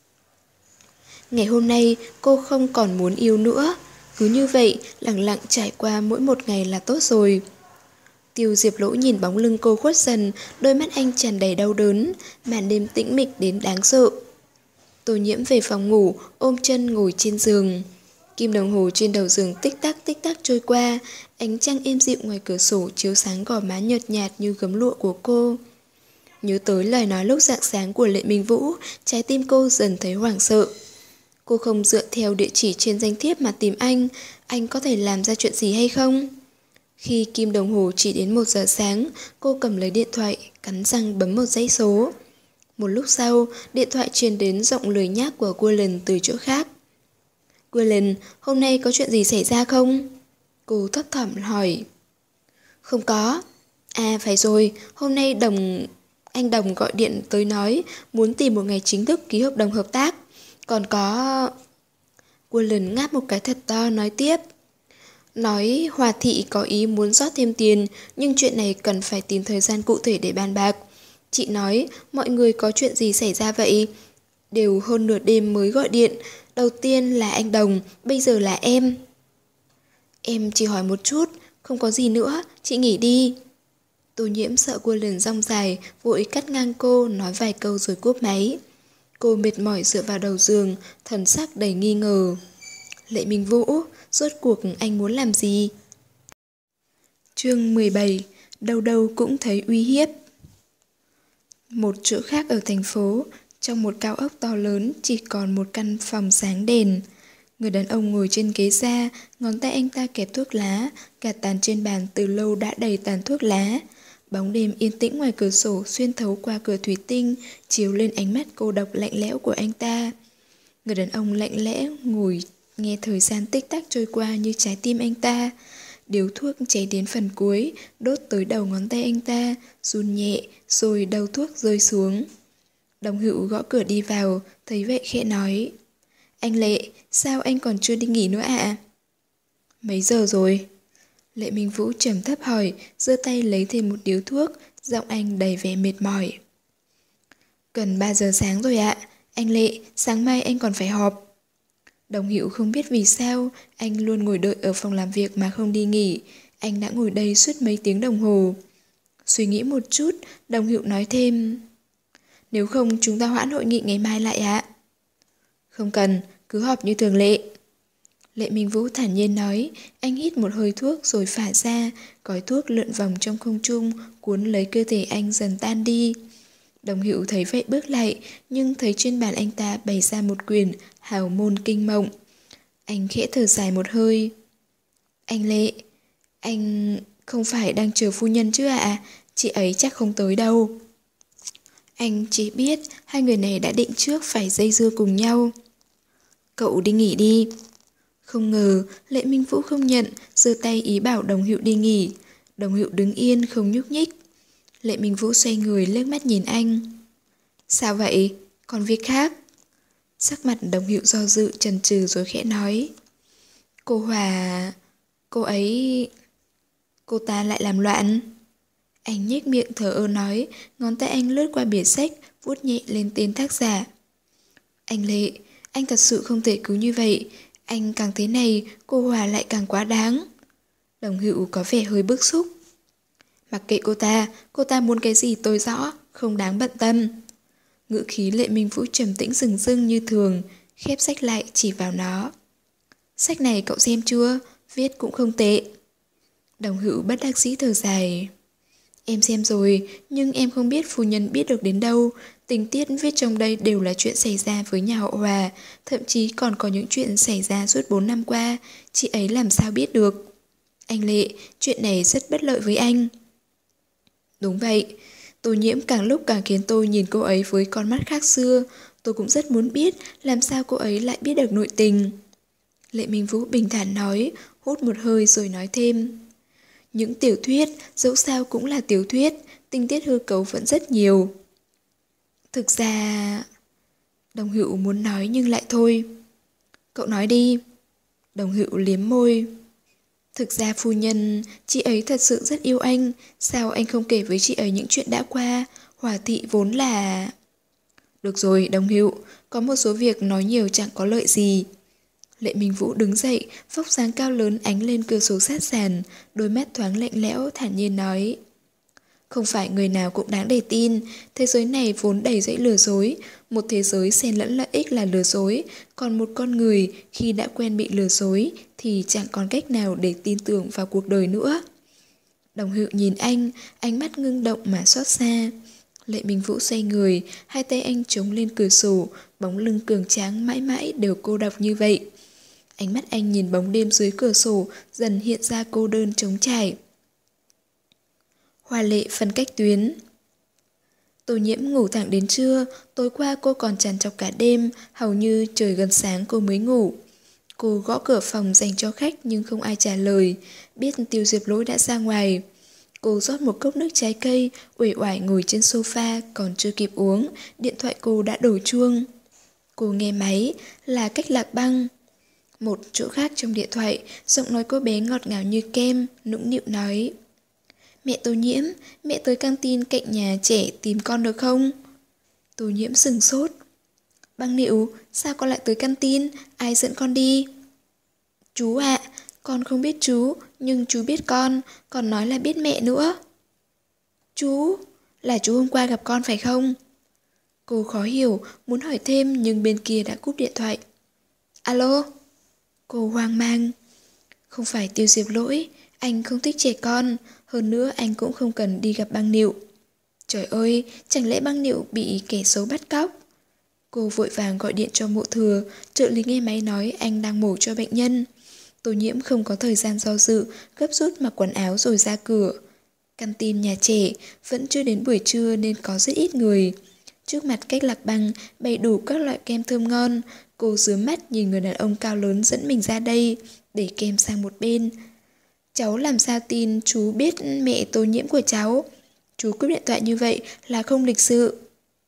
Ngày hôm nay cô không còn muốn yêu nữa. Cứ như vậy, lặng lặng trải qua mỗi một ngày là tốt rồi. Tiêu Diệp Lỗi nhìn bóng lưng cô khuất dần, đôi mắt anh tràn đầy đau đớn, màn đêm tĩnh mịch đến đáng sợ. Tô Nhiễm về phòng ngủ, ôm chân ngồi trên giường. Kim đồng hồ trên đầu giường tích tắc tích tắc trôi qua, ánh trăng êm dịu ngoài cửa sổ chiếu sáng gò má nhợt nhạt như gấm lụa của cô. Nhớ tới lời nói lúc rạng sáng của Lệ Minh Vũ, trái tim cô dần thấy hoảng sợ. Cô không dựa theo địa chỉ trên danh thiếp mà tìm anh, anh có thể làm ra chuyện gì hay không? Khi kim đồng hồ chỉ đến một giờ sáng, cô cầm lấy điện thoại, cắn răng bấm một dãy số. Một lúc sau, điện thoại truyền đến giọng lười nhác của Gulen từ chỗ khác. Gulen, hôm nay có chuyện gì xảy ra không? Cô thấp thỏm hỏi. Không có. À phải rồi, hôm nay đồng... anh Đồng gọi điện tới nói muốn tìm một ngày chính thức ký hợp đồng hợp tác. Còn có... Gulen ngáp một cái thật to nói tiếp. Nói Hòa Thị có ý muốn rót thêm tiền, nhưng chuyện này cần phải tìm thời gian cụ thể để bàn bạc. Chị nói, mọi người có chuyện gì xảy ra vậy? Đều hơn nửa đêm mới gọi điện. Đầu tiên là anh Đồng, bây giờ là em. Em chỉ hỏi một chút, không có gì nữa, chị nghỉ đi. Tô Nhiễm sợ cô liền rong dài, vội cắt ngang cô, nói vài câu rồi cúp máy. Cô mệt mỏi dựa vào đầu giường, thần sắc đầy nghi ngờ. Lệ Minh Vũ, rốt cuộc anh muốn làm gì? Chương mười bảy, đâu đâu cũng thấy uy hiếp. Một chỗ khác ở thành phố, trong một cao ốc to lớn chỉ còn một căn phòng sáng đèn. Người đàn ông ngồi trên ghế da, ngón tay anh ta kẹp thuốc lá, cả tàn trên bàn từ lâu đã đầy tàn thuốc lá. Bóng đêm yên tĩnh ngoài cửa sổ xuyên thấu qua cửa thủy tinh, chiếu lên ánh mắt cô độc lạnh lẽo của anh ta. Người đàn ông lạnh lẽ ngồi nghe thời gian tích tắc trôi qua như trái tim anh ta. Điếu thuốc cháy đến phần cuối, đốt tới đầu ngón tay anh ta, run nhẹ, rồi đầu thuốc rơi xuống. Đồng Hữu gõ cửa đi vào, thấy vậy khẽ nói. Anh Lệ, sao anh còn chưa đi nghỉ nữa ạ? À? Mấy giờ rồi? Lệ Minh Vũ trầm thấp hỏi, giơ tay lấy thêm một điếu thuốc, giọng anh đầy vẻ mệt mỏi. Gần ba giờ sáng rồi ạ. Anh Lệ, sáng mai anh còn phải họp. Đồng Hữu không biết vì sao, anh luôn ngồi đợi ở phòng làm việc mà không đi nghỉ. Anh đã ngồi đây suốt mấy tiếng đồng hồ. Suy nghĩ một chút, Đồng Hữu nói thêm. Nếu không chúng ta hoãn hội nghị ngày mai lại ạ. Không cần, cứ họp như thường lệ. Lệ Minh Vũ thản nhiên nói, anh hít một hơi thuốc rồi phả ra, cói thuốc lượn vòng trong không trung, cuốn lấy cơ thể anh dần tan đi. Đồng Hữu thấy vậy bước lại, nhưng thấy trên bàn anh ta bày ra một quyển Hào môn kinh mộng. Anh khẽ thở dài một hơi. Anh Lệ, anh không phải đang chờ phu nhân chứ ạ? À? Chị ấy chắc không tới đâu. Anh chỉ biết hai người này đã định trước phải dây dưa cùng nhau. Cậu đi nghỉ đi. Không ngờ, Lệ Minh Vũ không nhận, giơ tay ý bảo Đồng Hữu đi nghỉ. Đồng Hữu đứng yên không nhúc nhích. Lệ Minh Vũ xoay người liếc mắt nhìn anh. Sao vậy? Còn việc khác? Sắc mặt Đồng Hữu do dự chần chừ rồi khẽ nói. Cô Hòa... Cô ấy... Cô ta lại làm loạn. Anh nhếch miệng thờ ơ nói, ngón tay anh lướt qua bìa sách, vuốt nhẹ lên tên tác giả. Anh Lệ, anh thật sự không thể cứ như vậy. Anh càng thế này, cô Hòa lại càng quá đáng. Đồng Hữu có vẻ hơi bức xúc. Mặc kệ cô ta, cô ta muốn cái gì tôi rõ, không đáng bận tâm. Ngữ khí Lệ Minh Vũ trầm tĩnh rừng rưng như thường, khép sách lại chỉ vào nó. Sách này cậu xem chưa? Viết cũng không tệ. Đồng Hữu bất đắc dĩ thở dài. Em xem rồi, nhưng em không biết phu nhân biết được đến đâu. Tình tiết viết trong đây đều là chuyện xảy ra với nhà họ Hòa, thậm chí còn có những chuyện xảy ra suốt bốn năm qua, chị ấy làm sao biết được. Anh Lệ, chuyện này rất bất lợi với anh. Đúng vậy, Tô Nhiễm càng lúc càng khiến tôi nhìn cô ấy với con mắt khác xưa. Tôi cũng rất muốn biết làm sao cô ấy lại biết được nội tình. Lệ Minh Vũ bình thản nói, hút một hơi rồi nói thêm. Những tiểu thuyết, dẫu sao cũng là tiểu thuyết, tình tiết hư cấu vẫn rất nhiều. Thực ra... Đồng Hữu muốn nói nhưng lại thôi. Cậu nói đi. Đồng Hữu liếm môi. Thực ra phu nhân, chị ấy thật sự rất yêu anh. Sao anh không kể với chị ấy những chuyện đã qua? Hòa thị vốn là... Được rồi, Đồng Hữu, có một số việc nói nhiều chẳng có lợi gì. Lệ Minh Vũ đứng dậy, vóc dáng cao lớn ánh lên cửa sổ sát sàn, đôi mắt thoáng lạnh lẽo, thản nhiên nói. Không phải người nào cũng đáng để tin, thế giới này vốn đầy dẫy lừa dối, một thế giới xen lẫn lợi ích là lừa dối, còn một con người khi đã quen bị lừa dối thì chẳng còn cách nào để tin tưởng vào cuộc đời nữa. Đồng Hữu nhìn anh, ánh mắt ngưng động mà xót xa. Lệ Minh Vũ xoay người, hai tay anh chống lên cửa sổ, bóng lưng cường tráng mãi mãi đều cô độc như vậy. Ánh mắt anh nhìn bóng đêm dưới cửa sổ dần hiện ra cô đơn trống trải. Hoa Lệ phân cách tuyến. Tô Nhiễm ngủ thẳng đến trưa, tối qua cô còn trằn trọc cả đêm, hầu như trời gần sáng cô mới ngủ. Cô gõ cửa phòng dành cho khách nhưng không ai trả lời, biết Tiêu Diệp Lỗi đã ra ngoài. Cô rót một cốc nước trái cây, uể oải ngồi trên sofa, còn chưa kịp uống, điện thoại cô đã đổ chuông. Cô nghe máy, là Cách Lạc Băng. Một chỗ khác trong điện thoại, giọng nói cô bé ngọt ngào như kem, nũng nịu nói. Mẹ Tô Nhiễm, mẹ tới căng tin cạnh nhà trẻ tìm con được không? Tô Nhiễm sừng sốt. Băng Nịu, sao con lại tới căng tin? Ai dẫn con đi? Chú ạ, con không biết chú, nhưng chú biết con, còn nói là biết mẹ nữa. Chú, là chú hôm qua gặp con phải không? Cô khó hiểu, muốn hỏi thêm nhưng bên kia đã cúp điện thoại. Alo? Cô hoang mang. Không phải Tiêu Diệp Lỗi, anh không thích trẻ con, hơn nữa anh cũng không cần đi gặp Băng Nịu. Trời ơi, chẳng lẽ Băng Nịu bị kẻ xấu bắt cóc? Cô vội vàng gọi điện cho Mộ Thừa, trợ lý nghe máy nói anh đang mổ cho bệnh nhân. Tô Nhiễm không có thời gian do dự, gấp rút mặc quần áo rồi ra cửa. Căn tin nhà trẻ, vẫn chưa đến buổi trưa nên có rất ít người. Trước mặt Cách Lạc Băng bày đủ các loại kem thơm ngon. Cô rứa mắt nhìn người đàn ông cao lớn dẫn mình ra đây, để kem sang một bên. Cháu làm sao tin chú biết mẹ Tô Nhiễm của cháu? Chú cúp điện thoại như vậy là không lịch sự.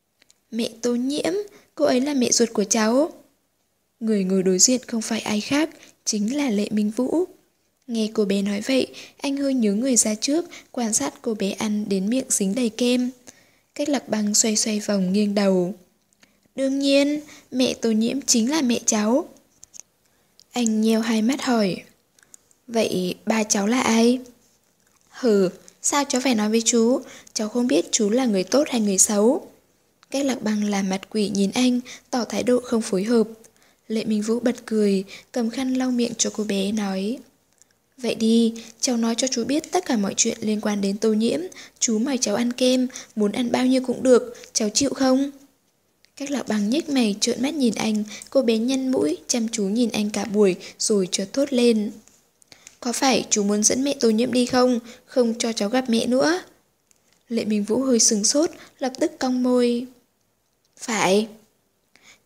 Mẹ Tô Nhiễm, cô ấy là mẹ ruột của cháu. Người ngồi đối diện không phải ai khác, chính là Lệ Minh Vũ. Nghe cô bé nói vậy, anh hơi nhớ người ra trước, quan sát cô bé ăn đến miệng dính đầy kem. Cách Lạc Băng xoay xoay vòng nghiêng đầu. Đương nhiên, mẹ Tô Nhiễm chính là mẹ cháu. Anh nheo hai mắt hỏi. Vậy ba cháu là ai? Hừ, sao cháu phải nói với chú? Cháu không biết chú là người tốt hay người xấu. Cách Lạc Băng làm mặt quỷ nhìn anh, tỏ thái độ không phối hợp. Lệ Minh Vũ bật cười, cầm khăn lau miệng cho cô bé nói. Vậy đi, cháu nói cho chú biết tất cả mọi chuyện liên quan đến Tô Nhiễm. Chú mời cháu ăn kem, muốn ăn bao nhiêu cũng được, cháu chịu không? Cách Lạc Băng nhếch mày trợn mắt nhìn anh, cô bé nhăn mũi, chăm chú nhìn anh cả buổi rồi chợt thốt lên. Có phải chú muốn dẫn mẹ Tô Nhiễm đi không? Không cho cháu gặp mẹ nữa. Lệ Minh Vũ hơi sừng sốt, lập tức cong môi. Phải.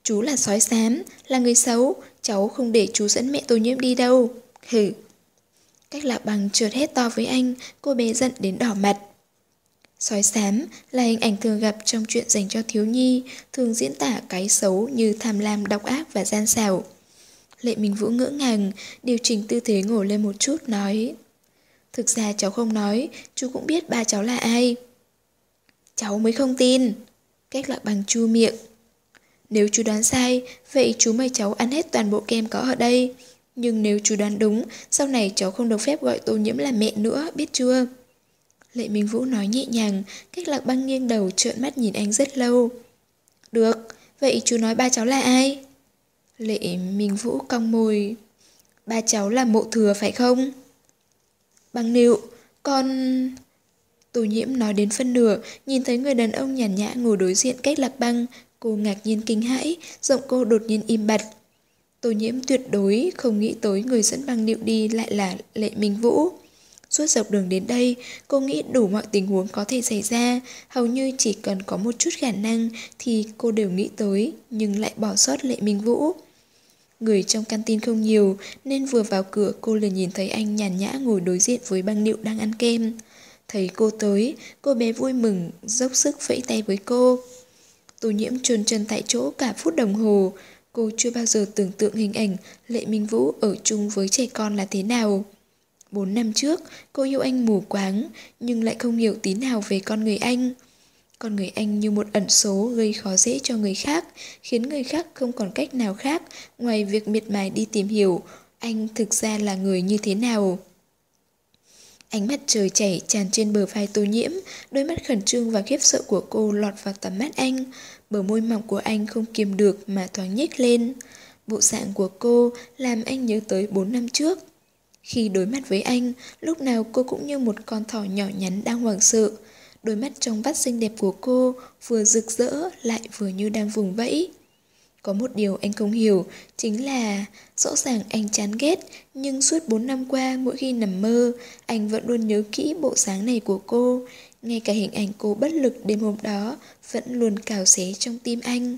Chú là sói xám, là người xấu, cháu không để chú dẫn mẹ Tô Nhiễm đi đâu. Hử. Cách Lạc Bằng chợt hét to với anh, cô bé giận đến đỏ mặt. Sói xám là hình ảnh thường gặp trong chuyện dành cho thiếu nhi, thường diễn tả cái xấu như tham lam, độc ác và gian xảo. Lệ Minh Vũ ngỡ ngàng, điều chỉnh tư thế ngồi lên một chút, nói: Thực ra cháu không nói, chú cũng biết ba cháu là ai. Cháu mới không tin. Cách Lạc Bằng chu miệng. Nếu chú đoán sai, vậy chú mời cháu ăn hết toàn bộ kem có ở đây. Nhưng nếu chú đoán đúng, sau này cháu không được phép gọi Tô Nhiễm là mẹ nữa, biết chưa? Lệ Minh Vũ nói nhẹ nhàng, Cách Lạc Băng nghiêng đầu trợn mắt nhìn anh rất lâu. Được, vậy chú nói ba cháu là ai? Lệ Minh Vũ cong môi. Ba cháu là Mộ Thừa phải không? Băng Nịu, con... Tô Nhiễm nói đến phân nửa, nhìn thấy người đàn ông nhàn nhã ngồi đối diện Cách Lạc Băng, cô ngạc nhiên kinh hãi, giọng cô đột nhiên im bặt. Tô Nhiễm tuyệt đối không nghĩ tới người dẫn Băng Nịu đi lại là Lệ Minh Vũ. Suốt dọc đường đến đây, cô nghĩ đủ mọi tình huống có thể xảy ra, hầu như chỉ cần có một chút khả năng thì cô đều nghĩ tới, nhưng lại bỏ sót Lệ Minh Vũ. Người trong căn tin không nhiều, nên vừa vào cửa cô liền nhìn thấy anh nhàn nhã ngồi đối diện với Băng Nịu đang ăn kem. Thấy cô tới, cô bé vui mừng, dốc sức vẫy tay với cô. Tô Nhiễm chôn chân tại chỗ cả phút đồng hồ. Cô chưa bao giờ tưởng tượng hình ảnh Lệ Minh Vũ ở chung với trẻ con là thế nào. Bốn năm trước, cô yêu anh mù quáng, nhưng lại không hiểu tí nào về con người anh. Con người anh như một ẩn số gây khó dễ cho người khác, khiến người khác không còn cách nào khác ngoài việc miệt mài đi tìm hiểu anh thực ra là người như thế nào. Ánh mắt trời chảy tràn trên bờ vai Tô Nhiễm, đôi mắt khẩn trương và khiếp sợ của cô lọt vào tầm mắt anh. Bờ môi mỏng của anh không kiềm được mà thoáng nhếch lên. Bộ dạng của cô làm anh nhớ tới bốn năm trước. Khi đối mặt với anh, lúc nào cô cũng như một con thỏ nhỏ nhắn đang hoảng sợ. Đôi mắt trong vắt xinh đẹp của cô vừa rực rỡ lại vừa như đang vùng vẫy. Có một điều anh không hiểu, chính là rõ ràng anh chán ghét, nhưng suốt bốn năm qua mỗi khi nằm mơ, anh vẫn luôn nhớ kỹ bộ dáng này của cô. Ngay cả hình ảnh cô bất lực đêm hôm đó vẫn luôn cào xé trong tim anh.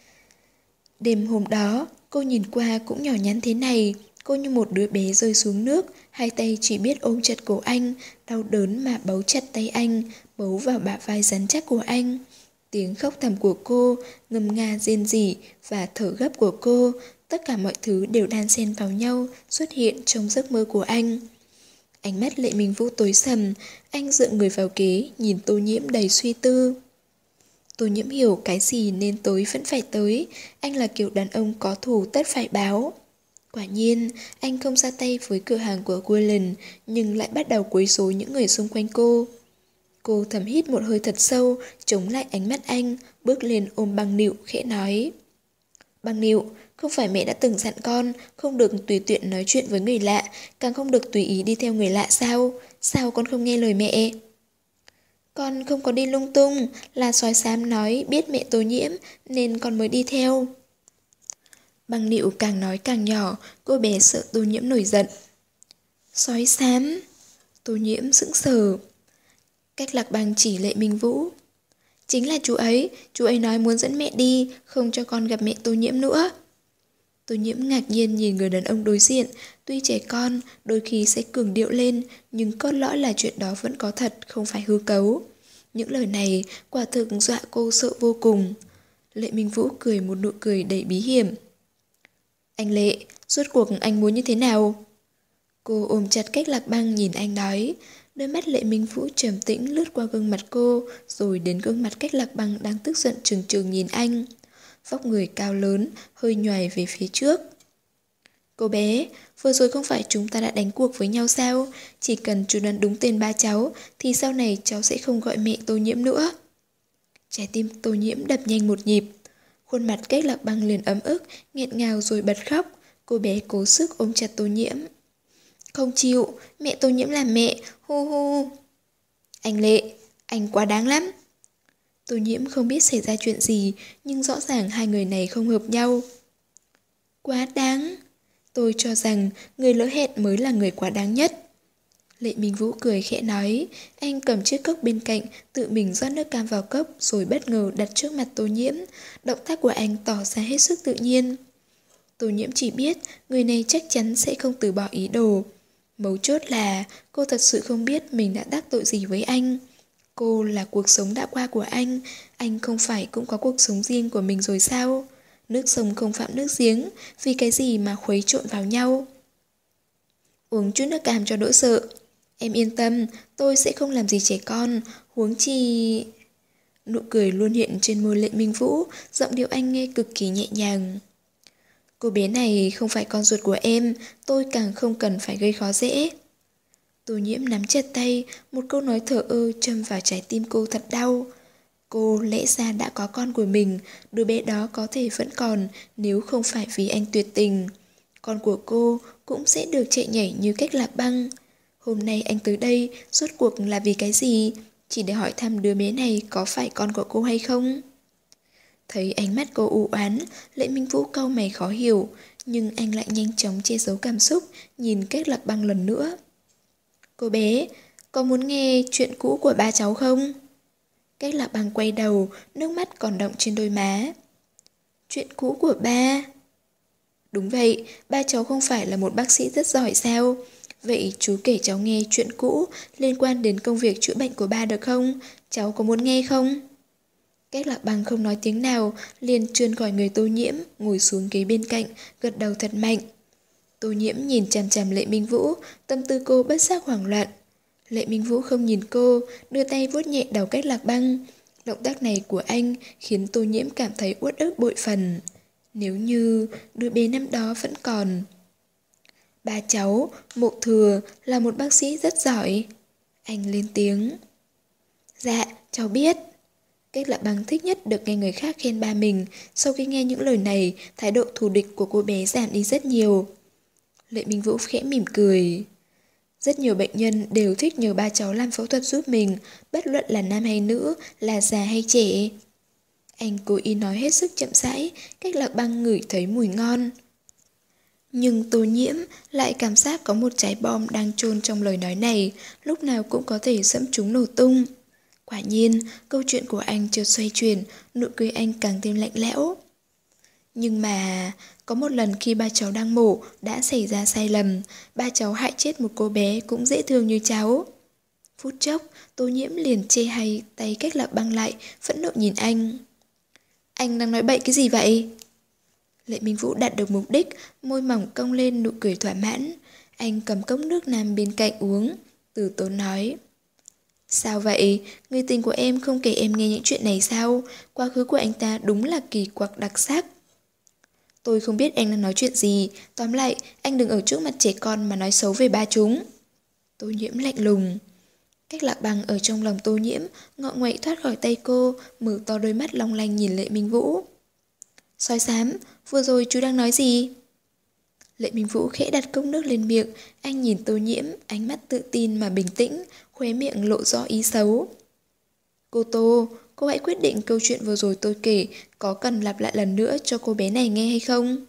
Đêm hôm đó, cô nhìn qua cũng nhỏ nhắn thế này, cô như một đứa bé rơi xuống nước, hai tay chỉ biết ôm chặt cổ anh, đau đớn mà bấu chặt tay anh, bấu vào bả vai rắn chắc của anh. Tiếng khóc thầm của cô, ngâm nga rên rỉ và thở gấp của cô, tất cả mọi thứ đều đan xen vào nhau xuất hiện trong giấc mơ của anh. Ánh mắt Lệ Minh Vũ tối sầm, anh dựa người vào ghế, nhìn Tô Nhiễm đầy suy tư. Tô Nhiễm hiểu cái gì nên tới vẫn phải tới, anh là kiểu đàn ông có thù tất phải báo. Quả nhiên, anh không ra tay với cửa hàng của Guerlain, nhưng lại bắt đầu quấy rối những người xung quanh cô. Cô thầm hít một hơi thật sâu, chống lại ánh mắt anh, bước lên ôm Băng Nịu, khẽ nói. Băng Nịu, không phải mẹ đã từng dặn con, không được tùy tiện nói chuyện với người lạ, càng không được tùy ý đi theo người lạ sao? Sao con không nghe lời mẹ? Con không có đi lung tung, là sói xám nói biết mẹ Tô Nhiễm, nên con mới đi theo. Băng Nịu càng nói càng nhỏ, cô bé sợ Tô Nhiễm nổi giận. Sói xám. Tô Nhiễm sững sờ. Cách Lạc Băng chỉ Lệ Minh Vũ. Chính là chú ấy, chú ấy nói muốn dẫn mẹ đi, không cho con gặp mẹ Tô Nhiễm nữa. Tô Nhiễm ngạc nhiên nhìn người đàn ông đối diện, tuy trẻ con, đôi khi sẽ cường điệu lên, nhưng cốt lõi là chuyện đó vẫn có thật, không phải hư cấu. Những lời này quả thực dọa cô sợ vô cùng. Lệ Minh Vũ cười một nụ cười đầy bí hiểm. Anh Lệ, rốt cuộc anh muốn như thế nào? Cô ôm chặt Cách Lạc Băng nhìn anh nói. Đôi mắt Lệ Minh Vũ trầm tĩnh lướt qua gương mặt cô, rồi đến gương mặt Cách Lạc Băng đang tức giận trừng trừng nhìn anh. Vóc người cao lớn, hơi nhoài về phía trước. Cô bé, vừa rồi không phải chúng ta đã đánh cuộc với nhau sao? Chỉ cần chú đoán đúng tên ba cháu, thì sau này cháu sẽ không gọi mẹ Tô Nhiễm nữa. Trái tim Tô Nhiễm đập nhanh một nhịp. Khuôn mặt Cách Lạc Băng liền ấm ức, nghẹn ngào rồi bật khóc. Cô bé cố sức ôm chặt Tô Nhiễm. Không chịu, mẹ Tô Nhiễm là mẹ, hu hu. Anh Lệ, anh quá đáng lắm. Tô Nhiễm không biết xảy ra chuyện gì, nhưng rõ ràng hai người này không hợp nhau. Quá đáng. Tôi cho rằng người lỡ hẹn mới là người quá đáng nhất. Lệ Minh Vũ cười khẽ nói, anh cầm chiếc cốc bên cạnh, tự mình rót nước cam vào cốc rồi bất ngờ đặt trước mặt Tô Nhiễm. Động tác của anh tỏ ra hết sức tự nhiên. Tô Nhiễm chỉ biết người này chắc chắn sẽ không từ bỏ ý đồ. Mấu chốt là cô thật sự không biết mình đã đắc tội gì với anh. Cô là cuộc sống đã qua của anh, anh không phải cũng có cuộc sống riêng của mình rồi sao? Nước sông không phạm nước giếng, vì cái gì mà khuấy trộn vào nhau? Uống chút nước cam cho đỡ sợ. Em yên tâm, tôi sẽ không làm gì trẻ con, huống chi... Nụ cười luôn hiện trên môi Lệ Minh Vũ, giọng điệu anh nghe cực kỳ nhẹ nhàng. Cô bé này không phải con ruột của em, tôi càng không cần phải gây khó dễ. Tô Nhiễm nắm chặt tay, một câu nói thờ ơ châm vào trái tim cô thật đau. Cô lẽ ra đã có con của mình, đứa bé đó có thể vẫn còn nếu không phải vì anh tuyệt tình. Con của cô cũng sẽ được chạy nhảy như Cách Lạc Băng. Hôm nay anh tới đây rốt cuộc là vì cái gì? Chỉ để hỏi thăm đứa bé này có phải con của cô hay không? Thấy ánh mắt cô u oán, Lệ Minh Vũ cau mày khó hiểu, nhưng anh lại nhanh chóng che giấu cảm xúc, nhìn Cách Lạc Băng lần nữa. Cô bé, có muốn nghe chuyện cũ của ba cháu không? Cách Lạc Băng quay đầu, nước mắt còn đọng trên đôi má. Chuyện cũ của ba? Đúng vậy, ba cháu không phải là một bác sĩ rất giỏi sao? Vậy chú kể cháu nghe chuyện cũ liên quan đến công việc chữa bệnh của ba được không? Cháu có muốn nghe không? Cách Lạc Băng không nói tiếng nào, liền trườn khỏi người Tô Nhiễm, ngồi xuống ghế bên cạnh, gật đầu thật mạnh. Tô Nhiễm nhìn chằm chằm Lệ Minh Vũ, tâm tư cô bất giác hoảng loạn. Lệ Minh Vũ không nhìn cô, đưa tay vuốt nhẹ đầu Cách Lạc Băng. Động tác này của anh khiến Tô Nhiễm cảm thấy uất ức bội phần. Nếu như đứa bé năm đó vẫn còn. Ba cháu, Mộ Thừa là một bác sĩ rất giỏi. Anh lên tiếng. Dạ, cháu biết. Cách Lạc Băng thích nhất được nghe người khác khen ba mình. Sau khi nghe những lời này, thái độ thù địch của cô bé giảm đi rất nhiều. Lệ Minh Vũ khẽ mỉm cười. Rất nhiều bệnh nhân đều thích nhờ ba cháu làm phẫu thuật giúp mình, bất luận là nam hay nữ, là già hay trẻ. Anh cố ý nói hết sức chậm rãi, Cách Lạc Băng ngửi thấy mùi ngon. Nhưng Tô Nhiễm lại cảm giác có một trái bom đang chôn trong lời nói này, lúc nào cũng có thể dẫm chúng nổ tung. Quả nhiên, câu chuyện của anh chợt xoay chuyển, nụ cười anh càng thêm lạnh lẽo. Nhưng mà, có một lần khi ba cháu đang mổ, đã xảy ra sai lầm, ba cháu hại chết một cô bé cũng dễ thương như cháu. Phút chốc, Tô Nhiễm liền chê hay tay Cách Lạc Băng lại, phẫn nộ nhìn anh. Anh đang nói bậy cái gì vậy? Lệ Minh Vũ đạt được mục đích, môi mỏng cong lên nụ cười thỏa mãn. Anh cầm cốc nước nằm bên cạnh uống, từ tốn nói. Sao vậy? Người tình của em không kể em nghe những chuyện này sao? Quá khứ của anh ta đúng là kỳ quặc đặc sắc. Tôi không biết anh đang nói chuyện gì. Tóm lại, anh đừng ở trước mặt trẻ con mà nói xấu về ba chúng. Tô Nhiễm lạnh lùng. Cách Lạc Băng ở trong lòng Tô Nhiễm, ngọ nguậy thoát khỏi tay cô, mở to đôi mắt long lanh nhìn Lệ Minh Vũ. Sói xám, vừa rồi chú đang nói gì? Lệ Minh Vũ khẽ đặt cốc nước lên miệng, anh nhìn Tô Nhiễm, ánh mắt tự tin mà bình tĩnh, khóe miệng lộ rõ ý xấu. Cô Tô, cô hãy quyết định câu chuyện vừa rồi tôi kể có cần lặp lại lần nữa cho cô bé này nghe hay không?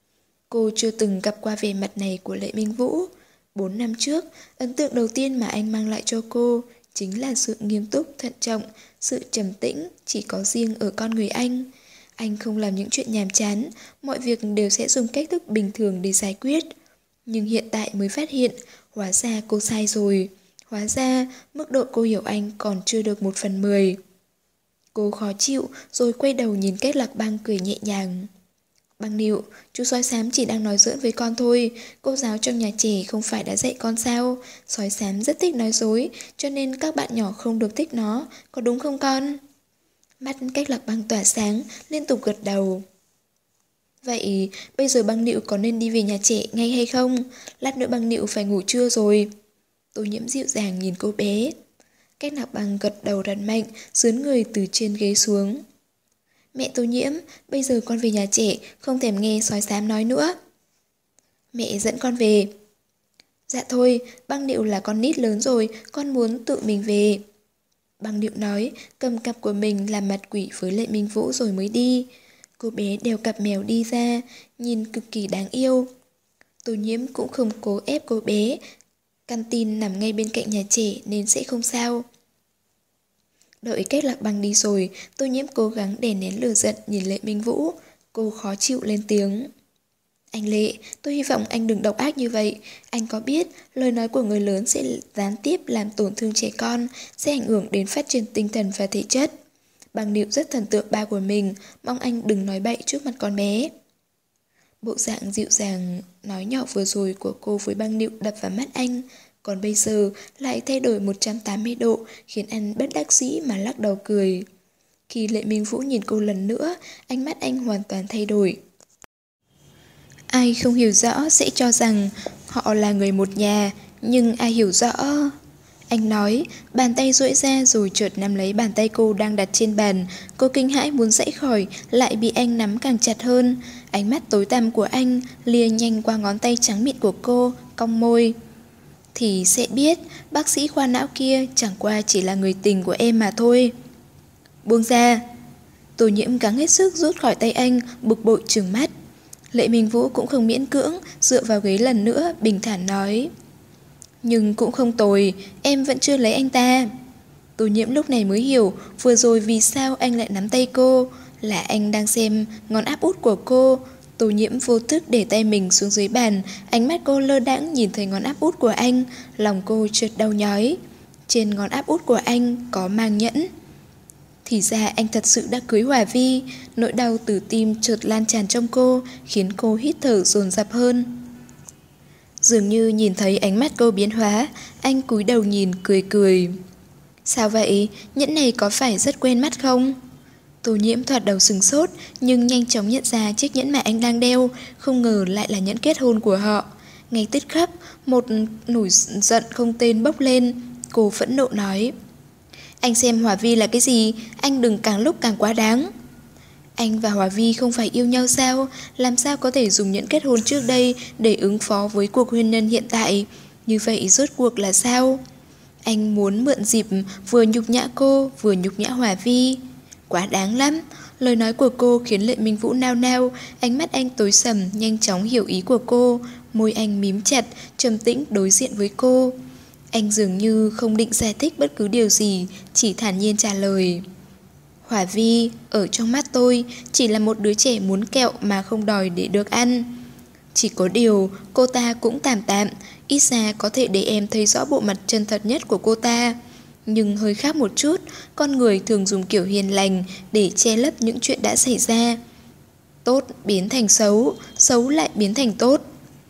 Cô chưa từng gặp qua vẻ mặt này của Lệ Minh Vũ. Bốn năm trước, ấn tượng đầu tiên mà anh mang lại cho cô chính là sự nghiêm túc, thận trọng, sự trầm tĩnh chỉ có riêng ở con người anh. Anh không làm những chuyện nhàm chán, mọi việc đều sẽ dùng cách thức bình thường để giải quyết. Nhưng hiện tại mới phát hiện, hóa ra cô sai rồi. Hóa ra, mức độ cô hiểu anh còn chưa được một phần mười. Cô khó chịu, rồi quay đầu nhìn Cách Lạc Băng cười nhẹ nhàng. Băng Nịu, chú sói xám chỉ đang nói giỡn với con thôi. Cô giáo trong nhà trẻ không phải đã dạy con sao? Sói xám rất thích nói dối, cho nên các bạn nhỏ không được thích nó. Có đúng không con? Mắt Cách Lạc Băng tỏa sáng, liên tục gật đầu. Vậy bây giờ Băng Nịu có nên đi về nhà trẻ ngay hay không? Lát nữa Băng Nịu phải ngủ trưa rồi. Tô Nhiễm dịu dàng nhìn cô bé. Cách Lạc Băng gật đầu rất mạnh, dướn người từ trên ghế xuống. Mẹ Tô Nhiễm, bây giờ con về nhà trẻ, không thèm nghe sói xám nói nữa. Mẹ dẫn con về. Dạ thôi, Băng Nịu là con nít lớn rồi, con muốn tự mình về. Băng Nịu nói, cầm cặp của mình làm mặt quỷ với Lệ Minh Vũ rồi mới đi. Cô bé đeo cặp mèo đi ra, nhìn cực kỳ đáng yêu. Tô Nhiễm cũng không cố ép cô bé. Căn tin nằm ngay bên cạnh nhà trẻ nên sẽ không sao. Đợi Cách Lạc Băng đi rồi, Tô Nhiễm cố gắng đè nén lửa giận nhìn Lệ Minh Vũ. Cô khó chịu lên tiếng. Anh Lệ, tôi hy vọng anh đừng độc ác như vậy. Anh có biết lời nói của người lớn sẽ gián tiếp làm tổn thương trẻ con, sẽ ảnh hưởng đến phát triển tinh thần và thể chất. Băng Điệu rất thần tượng ba của mình, mong anh đừng nói bậy trước mặt con bé. Bộ dạng dịu dàng nói nhỏ vừa rồi của cô với Băng Điệu đập vào mắt anh, còn bây giờ lại thay đổi một trăm tám mươi độ, khiến anh bất đắc dĩ mà lắc đầu cười. Khi Lệ Minh Vũ nhìn cô lần nữa, ánh mắt anh hoàn toàn thay đổi. Ai không hiểu rõ sẽ cho rằng họ là người một nhà, nhưng ai hiểu rõ... Anh nói, bàn tay duỗi ra rồi chợt nắm lấy bàn tay cô đang đặt trên bàn. Cô kinh hãi muốn giãy khỏi, lại bị anh nắm càng chặt hơn. Ánh mắt tối tăm của anh lia nhanh qua ngón tay trắng mịn của cô, cong môi. Thì sẽ biết, bác sĩ khoa não kia chẳng qua chỉ là người tình của em mà thôi. Buông ra. Tô Nhiễm gắng hết sức rút khỏi tay anh, bực bội trừng mắt. Lệ Minh Vũ cũng không miễn cưỡng, dựa vào ghế lần nữa, bình thản nói. Nhưng cũng không tồi, em vẫn chưa lấy anh ta. Tô Nhiễm lúc này mới hiểu vừa rồi vì sao anh lại nắm tay cô. Là anh đang xem ngón áp út của cô. Tô Nhiễm vô thức để tay mình xuống dưới bàn, ánh mắt cô lơ đãng nhìn thấy ngón áp út của anh, lòng cô chợt đau nhói. Trên ngón áp út của anh có mang nhẫn. Thì ra anh thật sự đã cưới Hòa Vi. Nỗi đau từ tim chợt lan tràn trong cô, khiến cô hít thở dồn dập hơn. Dường như nhìn thấy ánh mắt cô biến hóa, anh cúi đầu nhìn cười cười. Sao vậy? Nhẫn này có phải rất quen mắt không? Tô Nhiễm thoạt đầu sừng sốt, nhưng nhanh chóng nhận ra chiếc nhẫn mà anh đang đeo, không ngờ lại là nhẫn kết hôn của họ. Ngay tức khắc, một nổi giận không tên bốc lên. Cô phẫn nộ nói. Anh xem Hòa Vi là cái gì? Anh đừng càng lúc càng quá đáng. Anh và Hòa Vi không phải yêu nhau sao? Làm sao có thể dùng nhẫn kết hôn trước đây để ứng phó với cuộc hôn nhân hiện tại? Như vậy rốt cuộc là sao? Anh muốn mượn dịp vừa nhục nhã cô, vừa nhục nhã Hòa Vi. Quá đáng lắm. Lời nói của cô khiến Lệ Minh Vũ nao nao, ánh mắt anh tối sầm, nhanh chóng hiểu ý của cô. Môi anh mím chặt, trầm tĩnh đối diện với cô. Anh dường như không định giải thích bất cứ điều gì, chỉ thản nhiên trả lời. Hòa Vi, ở trong mắt tôi, chỉ là một đứa trẻ muốn kẹo mà không đòi để được ăn. Chỉ có điều, cô ta cũng tạm tạm, ít ra có thể để em thấy rõ bộ mặt chân thật nhất của cô ta. Nhưng hơi khác một chút, con người thường dùng kiểu hiền lành để che lấp những chuyện đã xảy ra. Tốt biến thành xấu, xấu lại biến thành tốt.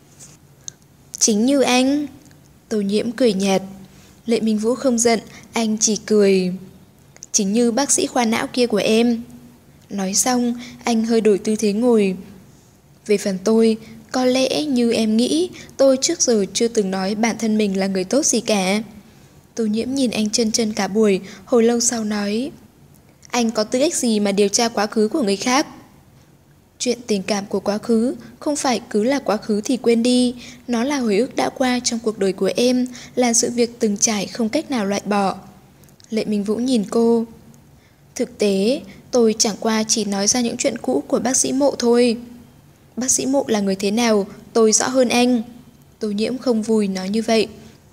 Chính như anh. Tô Nhiễm cười nhạt. Lệ Minh Vũ không giận, anh chỉ cười. Chính như bác sĩ khoa não kia của em. Nói xong, anh hơi đổi tư thế ngồi. Về phần tôi, có lẽ như em nghĩ, tôi trước giờ chưa từng nói bản thân mình là người tốt gì cả. Tô Nhiễm nhìn anh chân chân cả buổi, hồi lâu sau nói. Anh có tư cách gì mà điều tra quá khứ của người khác? Chuyện tình cảm của quá khứ không phải cứ là quá khứ thì quên đi. Nó là hồi ức đã qua trong cuộc đời của em, là sự việc từng trải không cách nào loại bỏ. Lệ Minh Vũ nhìn cô. Thực tế, tôi chẳng qua chỉ nói ra những chuyện cũ của bác sĩ Mộ thôi. Bác sĩ Mộ là người thế nào, tôi rõ hơn anh. Tô Nhiễm không vui nói như vậy.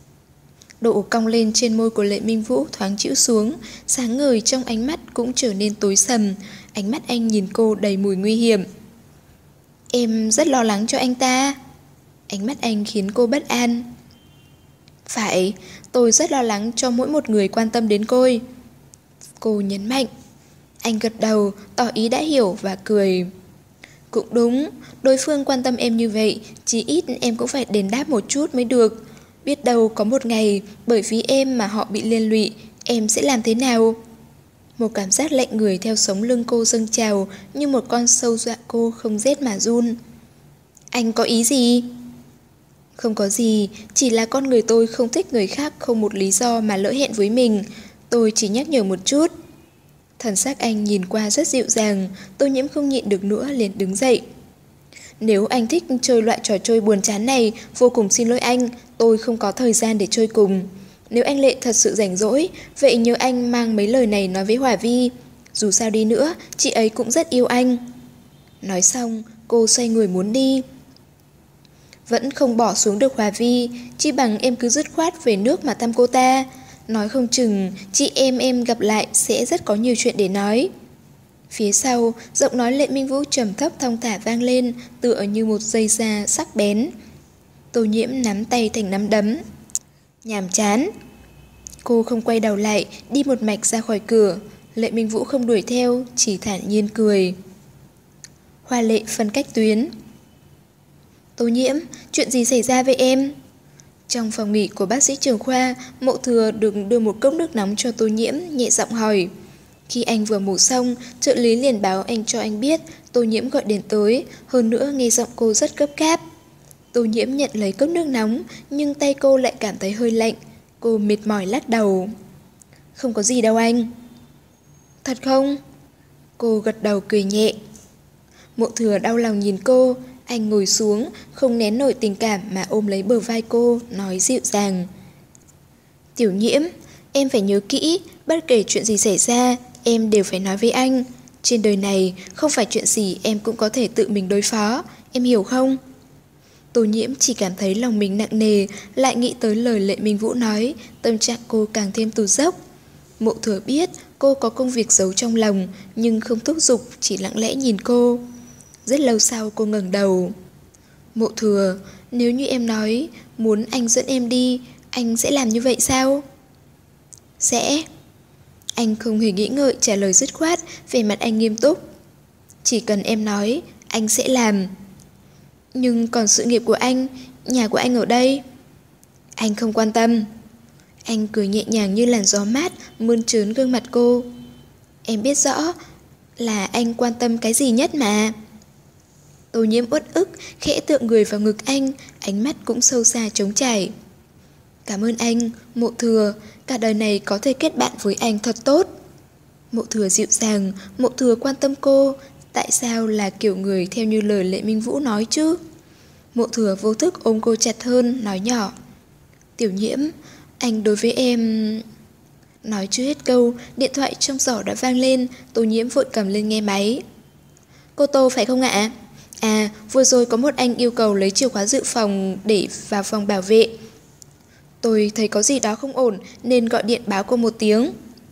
Độ cong lên trên môi của Lệ Minh Vũ thoáng chĩu xuống, sáng ngời trong ánh mắt cũng trở nên tối sầm. Ánh mắt anh nhìn cô đầy mùi nguy hiểm. Em rất lo lắng cho anh ta. Ánh mắt anh khiến cô bất an. Phải, tôi rất lo lắng cho mỗi một người quan tâm đến cô. Cô nhấn mạnh. Anh gật đầu, tỏ ý đã hiểu và cười. Cũng đúng, đối phương quan tâm em như vậy, chí ít em cũng phải đền đáp một chút mới được. Biết đâu có một ngày, bởi vì em mà họ bị liên lụy, em sẽ làm thế nào? Một cảm giác lạnh người theo sống lưng cô dâng trào, như một con sâu dọa cô không rét mà run. Anh có ý gì? Không có gì, chỉ là con người tôi không thích người khác không một lý do mà lỡ hẹn với mình. Tôi chỉ nhắc nhở một chút. Thần sắc anh nhìn qua rất dịu dàng, Tô Nhiễm không nhịn được nữa liền đứng dậy. Nếu anh thích chơi loại trò chơi buồn chán này, vô cùng xin lỗi anh, tôi không có thời gian để chơi cùng. Nếu anh Lệ thật sự rảnh rỗi, vậy nhớ anh mang mấy lời này nói với Hòa Vi. Dù sao đi nữa, chị ấy cũng rất yêu anh. Nói xong, cô xoay người muốn đi. Vẫn không bỏ xuống được Hòa Vi, chi bằng em cứ dứt khoát về nước mà thăm cô ta. Nói không chừng chị em em gặp lại sẽ rất có nhiều chuyện để nói. Phía sau, giọng nói Lệ Minh Vũ trầm thấp thong thả vang lên, tựa như một dây da sắc bén. Tô Nhiễm nắm tay thành nắm đấm. Nhàm chán. Cô không quay đầu lại, đi một mạch ra khỏi cửa. Lệ Minh Vũ không đuổi theo, chỉ thản nhiên cười. Hoa Lệ phân cách tuyến. Tô Nhiễm, chuyện gì xảy ra với em? Trong phòng nghỉ của bác sĩ trưởng khoa, Mộ Thừa được đưa một cốc nước nóng cho Tô Nhiễm, nhẹ giọng hỏi. Khi anh vừa mổ xong, trợ lý liền báo anh cho anh biết Tô Nhiễm gọi đến tới, hơn nữa nghe giọng cô rất gấp gáp. Tô Nhiễm nhận lấy cốc nước nóng, nhưng tay cô lại cảm thấy hơi lạnh. Cô mệt mỏi lắc đầu. Không có gì đâu anh. Thật không? Cô gật đầu cười nhẹ. Mộ Thừa đau lòng nhìn cô, anh ngồi xuống, không nén nổi tình cảm mà ôm lấy bờ vai cô, nói dịu dàng. Tiểu Nhiễm, em phải nhớ kỹ, bất kể chuyện gì xảy ra, em đều phải nói với anh. Trên đời này, không phải chuyện gì em cũng có thể tự mình đối phó, em hiểu không? Tô Nhiễm chỉ cảm thấy lòng mình nặng nề, lại nghĩ tới lời Lệ Minh Vũ nói, tâm trạng cô càng thêm tụt dốc. Mộ Thừa biết cô có công việc giấu trong lòng, nhưng không thúc giục, chỉ lặng lẽ nhìn cô. Rất lâu sau cô ngẩng đầu. Mộ Thừa, nếu như em nói muốn anh dẫn em đi, anh sẽ làm như vậy sao? Sẽ. Anh không hề nghĩ ngợi trả lời dứt khoát, vẻ mặt anh nghiêm túc. Chỉ cần em nói, anh sẽ làm. Nhưng còn sự nghiệp của anh, nhà của anh ở đây. Anh không quan tâm. Anh cười nhẹ nhàng như làn gió mát, mơn trớn gương mặt cô. Em biết rõ là anh quan tâm cái gì nhất mà. Tô Nhiễm uất ức, khẽ tựa người vào ngực anh, ánh mắt cũng sâu xa trống trải. Cảm ơn anh, Mộ Thừa, cả đời này có thể kết bạn với anh thật tốt. Mộ Thừa dịu dàng, Mộ Thừa quan tâm cô, tại sao là kiểu người theo như lời Lệ Minh Vũ nói chứ? Mộ Thừa vô thức ôm cô chặt hơn, nói nhỏ. Tiểu Nhiễm, anh đối với em... Nói chưa hết câu, điện thoại trong giỏ đã vang lên, Tô Nhiễm vội cầm lên nghe máy. Cô Tô phải không ạ? À, vừa rồi có một anh yêu cầu lấy chìa khóa dự phòng để vào phòng bảo vệ. Tôi thấy có gì đó không ổn nên gọi điện báo cô một tiếng.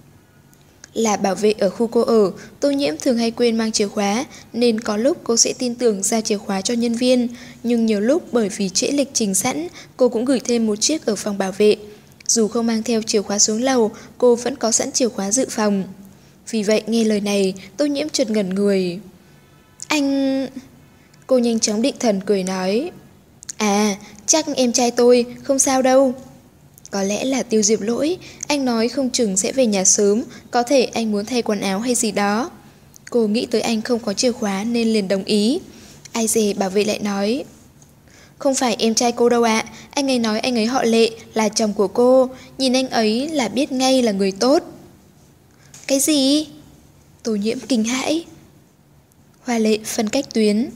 Là bảo vệ ở khu cô ở, Tô Nhiễm thường hay quên mang chìa khóa, nên có lúc cô sẽ tin tưởng ra chìa khóa cho nhân viên, nhưng nhiều lúc bởi vì trễ lịch trình sẵn, cô cũng gửi thêm một chiếc ở phòng bảo vệ. Dù không mang theo chìa khóa xuống lầu, cô vẫn có sẵn chìa khóa dự phòng. Vì vậy nghe lời này, Tô Nhiễm chợt ngẩn người. Anh... Cô nhanh chóng định thần cười nói. À, chắc em trai tôi, không sao đâu. Có lẽ là Tiêu Diệp lỗi, anh nói không chừng sẽ về nhà sớm, có thể anh muốn thay quần áo hay gì đó. Cô nghĩ tới anh không có chìa khóa nên liền đồng ý. Ai dè bảo vệ lại nói. Không phải em trai cô đâu ạ, anh ấy nói anh ấy họ Lệ, là chồng của cô, nhìn anh ấy là biết ngay là người tốt. Cái gì? Tô Nhiễm kinh hãi. Hoa Lệ phân cách tuyến.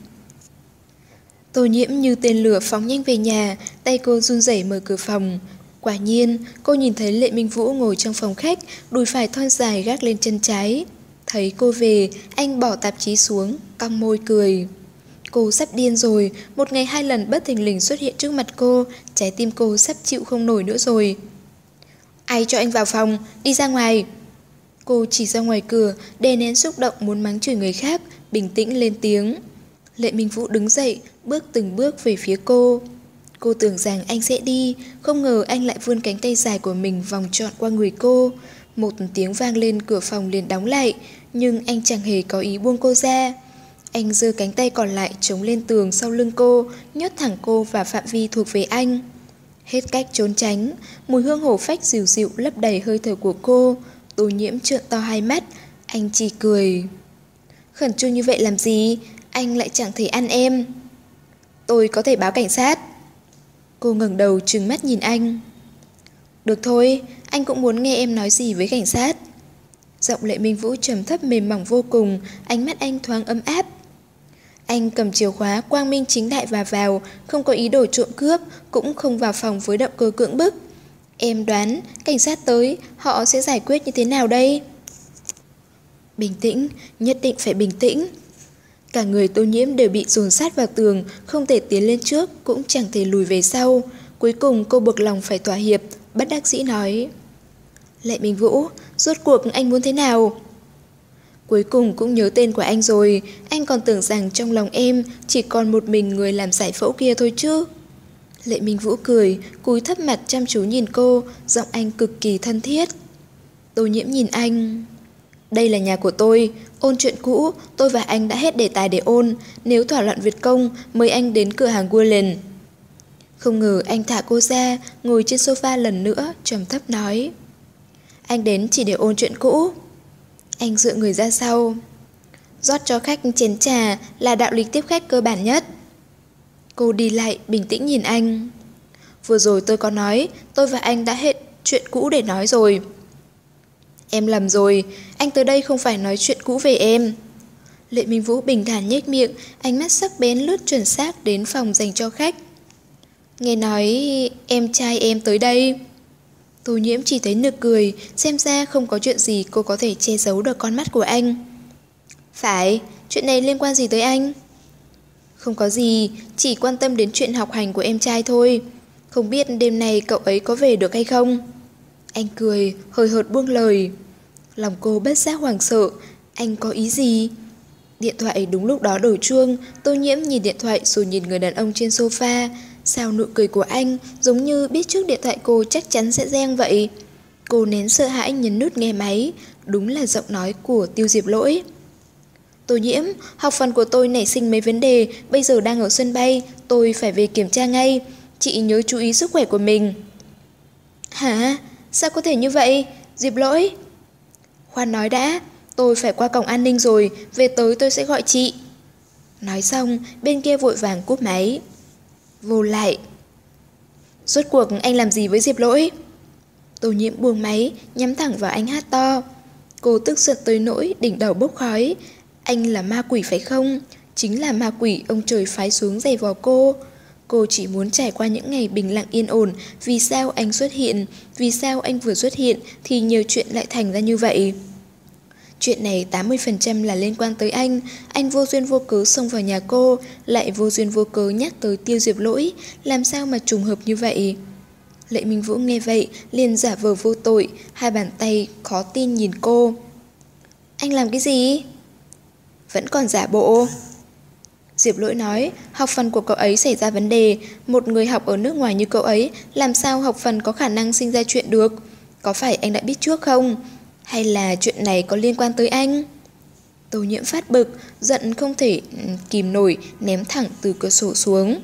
Tô Nhiễm như tên lửa phóng nhanh về nhà, tay cô run rẩy mở cửa phòng. Quả nhiên, cô nhìn thấy Lệ Minh Vũ ngồi trong phòng khách, đùi phải thon dài gác lên chân trái. Thấy cô về, anh bỏ tạp chí xuống, cong môi cười. Cô sắp điên rồi, một ngày hai lần bất thình lình xuất hiện trước mặt cô, trái tim cô sắp chịu không nổi nữa rồi. Ai cho anh vào phòng, đi ra ngoài. Cô chỉ ra ngoài cửa, đè nén xúc động muốn mắng chửi người khác, bình tĩnh lên tiếng. Lệ Minh Vũ đứng dậy, bước từng bước về phía cô. Cô tưởng rằng anh sẽ đi, không ngờ anh lại vươn cánh tay dài của mình vòng trọn qua người cô. Một tiếng vang lên, cửa phòng liền đóng lại, nhưng anh chẳng hề có ý buông cô ra. Anh giơ cánh tay còn lại chống lên tường sau lưng cô, nhốt thẳng cô vào phạm vi thuộc về anh. Hết cách trốn tránh, mùi hương hổ phách dịu dịu lấp đầy hơi thở của cô. Tô Nhiễm trợn to hai mắt, anh chỉ cười. Khẩn trương như vậy làm gì, anh lại chẳng thể ăn em. Tôi có thể báo cảnh sát. Cô ngẩng đầu trừng mắt nhìn anh. Được thôi, anh cũng muốn nghe em nói gì với cảnh sát. Giọng Lệ Minh Vũ trầm thấp mềm mỏng vô cùng, ánh mắt anh thoáng ấm áp. Anh cầm chìa khóa quang minh chính đại và vào, không có ý đồ trộm cướp, cũng không vào phòng với động cơ cưỡng bức. Em đoán, cảnh sát tới, họ sẽ giải quyết như thế nào đây? Bình tĩnh, nhất định phải bình tĩnh. Cả người Tô Nhiễm đều bị dồn sát vào tường, không thể tiến lên trước, cũng chẳng thể lùi về sau. Cuối cùng cô buộc lòng phải thỏa hiệp, bất đắc dĩ nói. Lệ Minh Vũ, rốt cuộc anh muốn thế nào? Cuối cùng cũng nhớ tên của anh rồi, anh còn tưởng rằng trong lòng em chỉ còn một mình người làm giải phẫu kia thôi chứ. Lệ Minh Vũ cười, cúi thấp mặt chăm chú nhìn cô, giọng anh cực kỳ thân thiết. Tô Nhiễm nhìn anh. Đây là nhà của tôi, ôn chuyện cũ, tôi và anh đã hết đề tài để ôn, nếu thỏa luận Việt công, mời anh đến cửa hàng Guerlain. Không ngờ anh thả cô ra, ngồi trên sofa lần nữa, trầm thấp nói. Anh đến chỉ để ôn chuyện cũ. Anh dựa người ra sau. Rót cho khách chén trà là đạo lý tiếp khách cơ bản nhất. Cô đi lại, bình tĩnh nhìn anh. Vừa rồi tôi có nói, tôi và anh đã hết chuyện cũ để nói rồi. Em lầm rồi, anh tới đây không phải nói chuyện cũ về em. Lệ Minh Vũ bình thản nhếch miệng, ánh mắt sắc bén lướt chuẩn xác đến phòng dành cho khách. Nghe nói em trai em tới đây. Tô Nhiễm chỉ thấy nực cười, xem ra không có chuyện gì cô có thể che giấu được con mắt của anh. Phải, chuyện này liên quan gì tới anh? Không có gì, chỉ quan tâm đến chuyện học hành của em trai thôi. Không biết đêm nay cậu ấy có về được hay không? Anh cười, hơi hợt buông lời. Lòng cô bất giác hoảng sợ, anh có ý gì? Điện thoại đúng lúc đó đổ chuông, Tô Nhiễm nhìn điện thoại rồi nhìn người đàn ông trên sofa. Sao nụ cười của anh giống như biết trước điện thoại cô chắc chắn sẽ reng vậy. Cô nén sợ hãi nhấn nút nghe máy, đúng là giọng nói của Tiêu Diệp Lỗi. Tô Nhiễm, học phần của tôi nảy sinh mấy vấn đề, bây giờ đang ở sân bay, tôi phải về kiểm tra ngay. Chị nhớ chú ý sức khỏe của mình. Hả? Sao có thể như vậy? Diệp Lỗi. Khoan nói đã, tôi phải qua cổng an ninh rồi, về tới tôi sẽ gọi chị. Nói xong, bên kia vội vàng cúp máy. Vô lại. Rốt cuộc anh làm gì với Diệp Lỗi? Tô Nhiễm buông máy, nhắm thẳng vào anh hát to. Cô tức giận tới nỗi đỉnh đầu bốc khói. Anh là ma quỷ phải không? Chính là ma quỷ ông trời phái xuống giày vò cô. Cô chỉ muốn trải qua những ngày bình lặng yên ổn. Vì sao anh xuất hiện? Vì sao anh vừa xuất hiện thì nhiều chuyện lại thành ra như vậy? Chuyện này tám mươi phần trăm là liên quan tới anh. Anh vô duyên vô cớ xông vào nhà cô, lại vô duyên vô cớ nhắc tới Tiêu Diệp Lỗi. Làm sao mà trùng hợp như vậy? Lệ Minh Vũ nghe vậy liền giả vờ vô tội, hai bàn tay khó tin nhìn cô. Anh làm cái gì? Vẫn còn giả bộ. Diệp Lỗi nói, học phần của cậu ấy xảy ra vấn đề. Một người học ở nước ngoài như cậu ấy, làm sao học phần có khả năng sinh ra chuyện được? Có phải anh đã biết trước không? Hay là chuyện này có liên quan tới anh? Tô Nhiễm phát bực, giận không thể kìm nổi, ném thẳng từ cửa sổ xuống.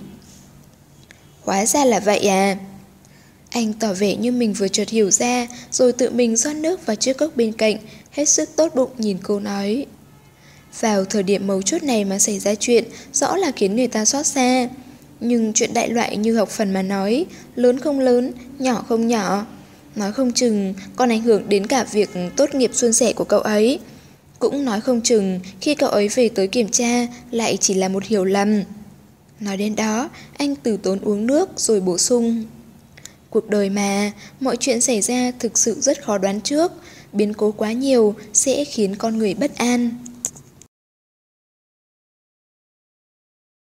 Hóa ra là vậy à? Anh tỏ vẻ như mình vừa chợt hiểu ra, rồi tự mình rót nước vào chiếc cốc bên cạnh, hết sức tốt bụng nhìn cô nói. Vào thời điểm mấu chốt này mà xảy ra chuyện, rõ là khiến người ta xót xa. Nhưng chuyện đại loại như học phần mà nói, lớn không lớn, nhỏ không nhỏ. Nói không chừng còn ảnh hưởng đến cả việc tốt nghiệp suôn sẻ của cậu ấy. Cũng nói không chừng khi cậu ấy về tới kiểm tra lại chỉ là một hiểu lầm. Nói đến đó, anh từ tốn uống nước rồi bổ sung. Cuộc đời mà, mọi chuyện xảy ra thực sự rất khó đoán trước. Biến cố quá nhiều sẽ khiến con người bất an.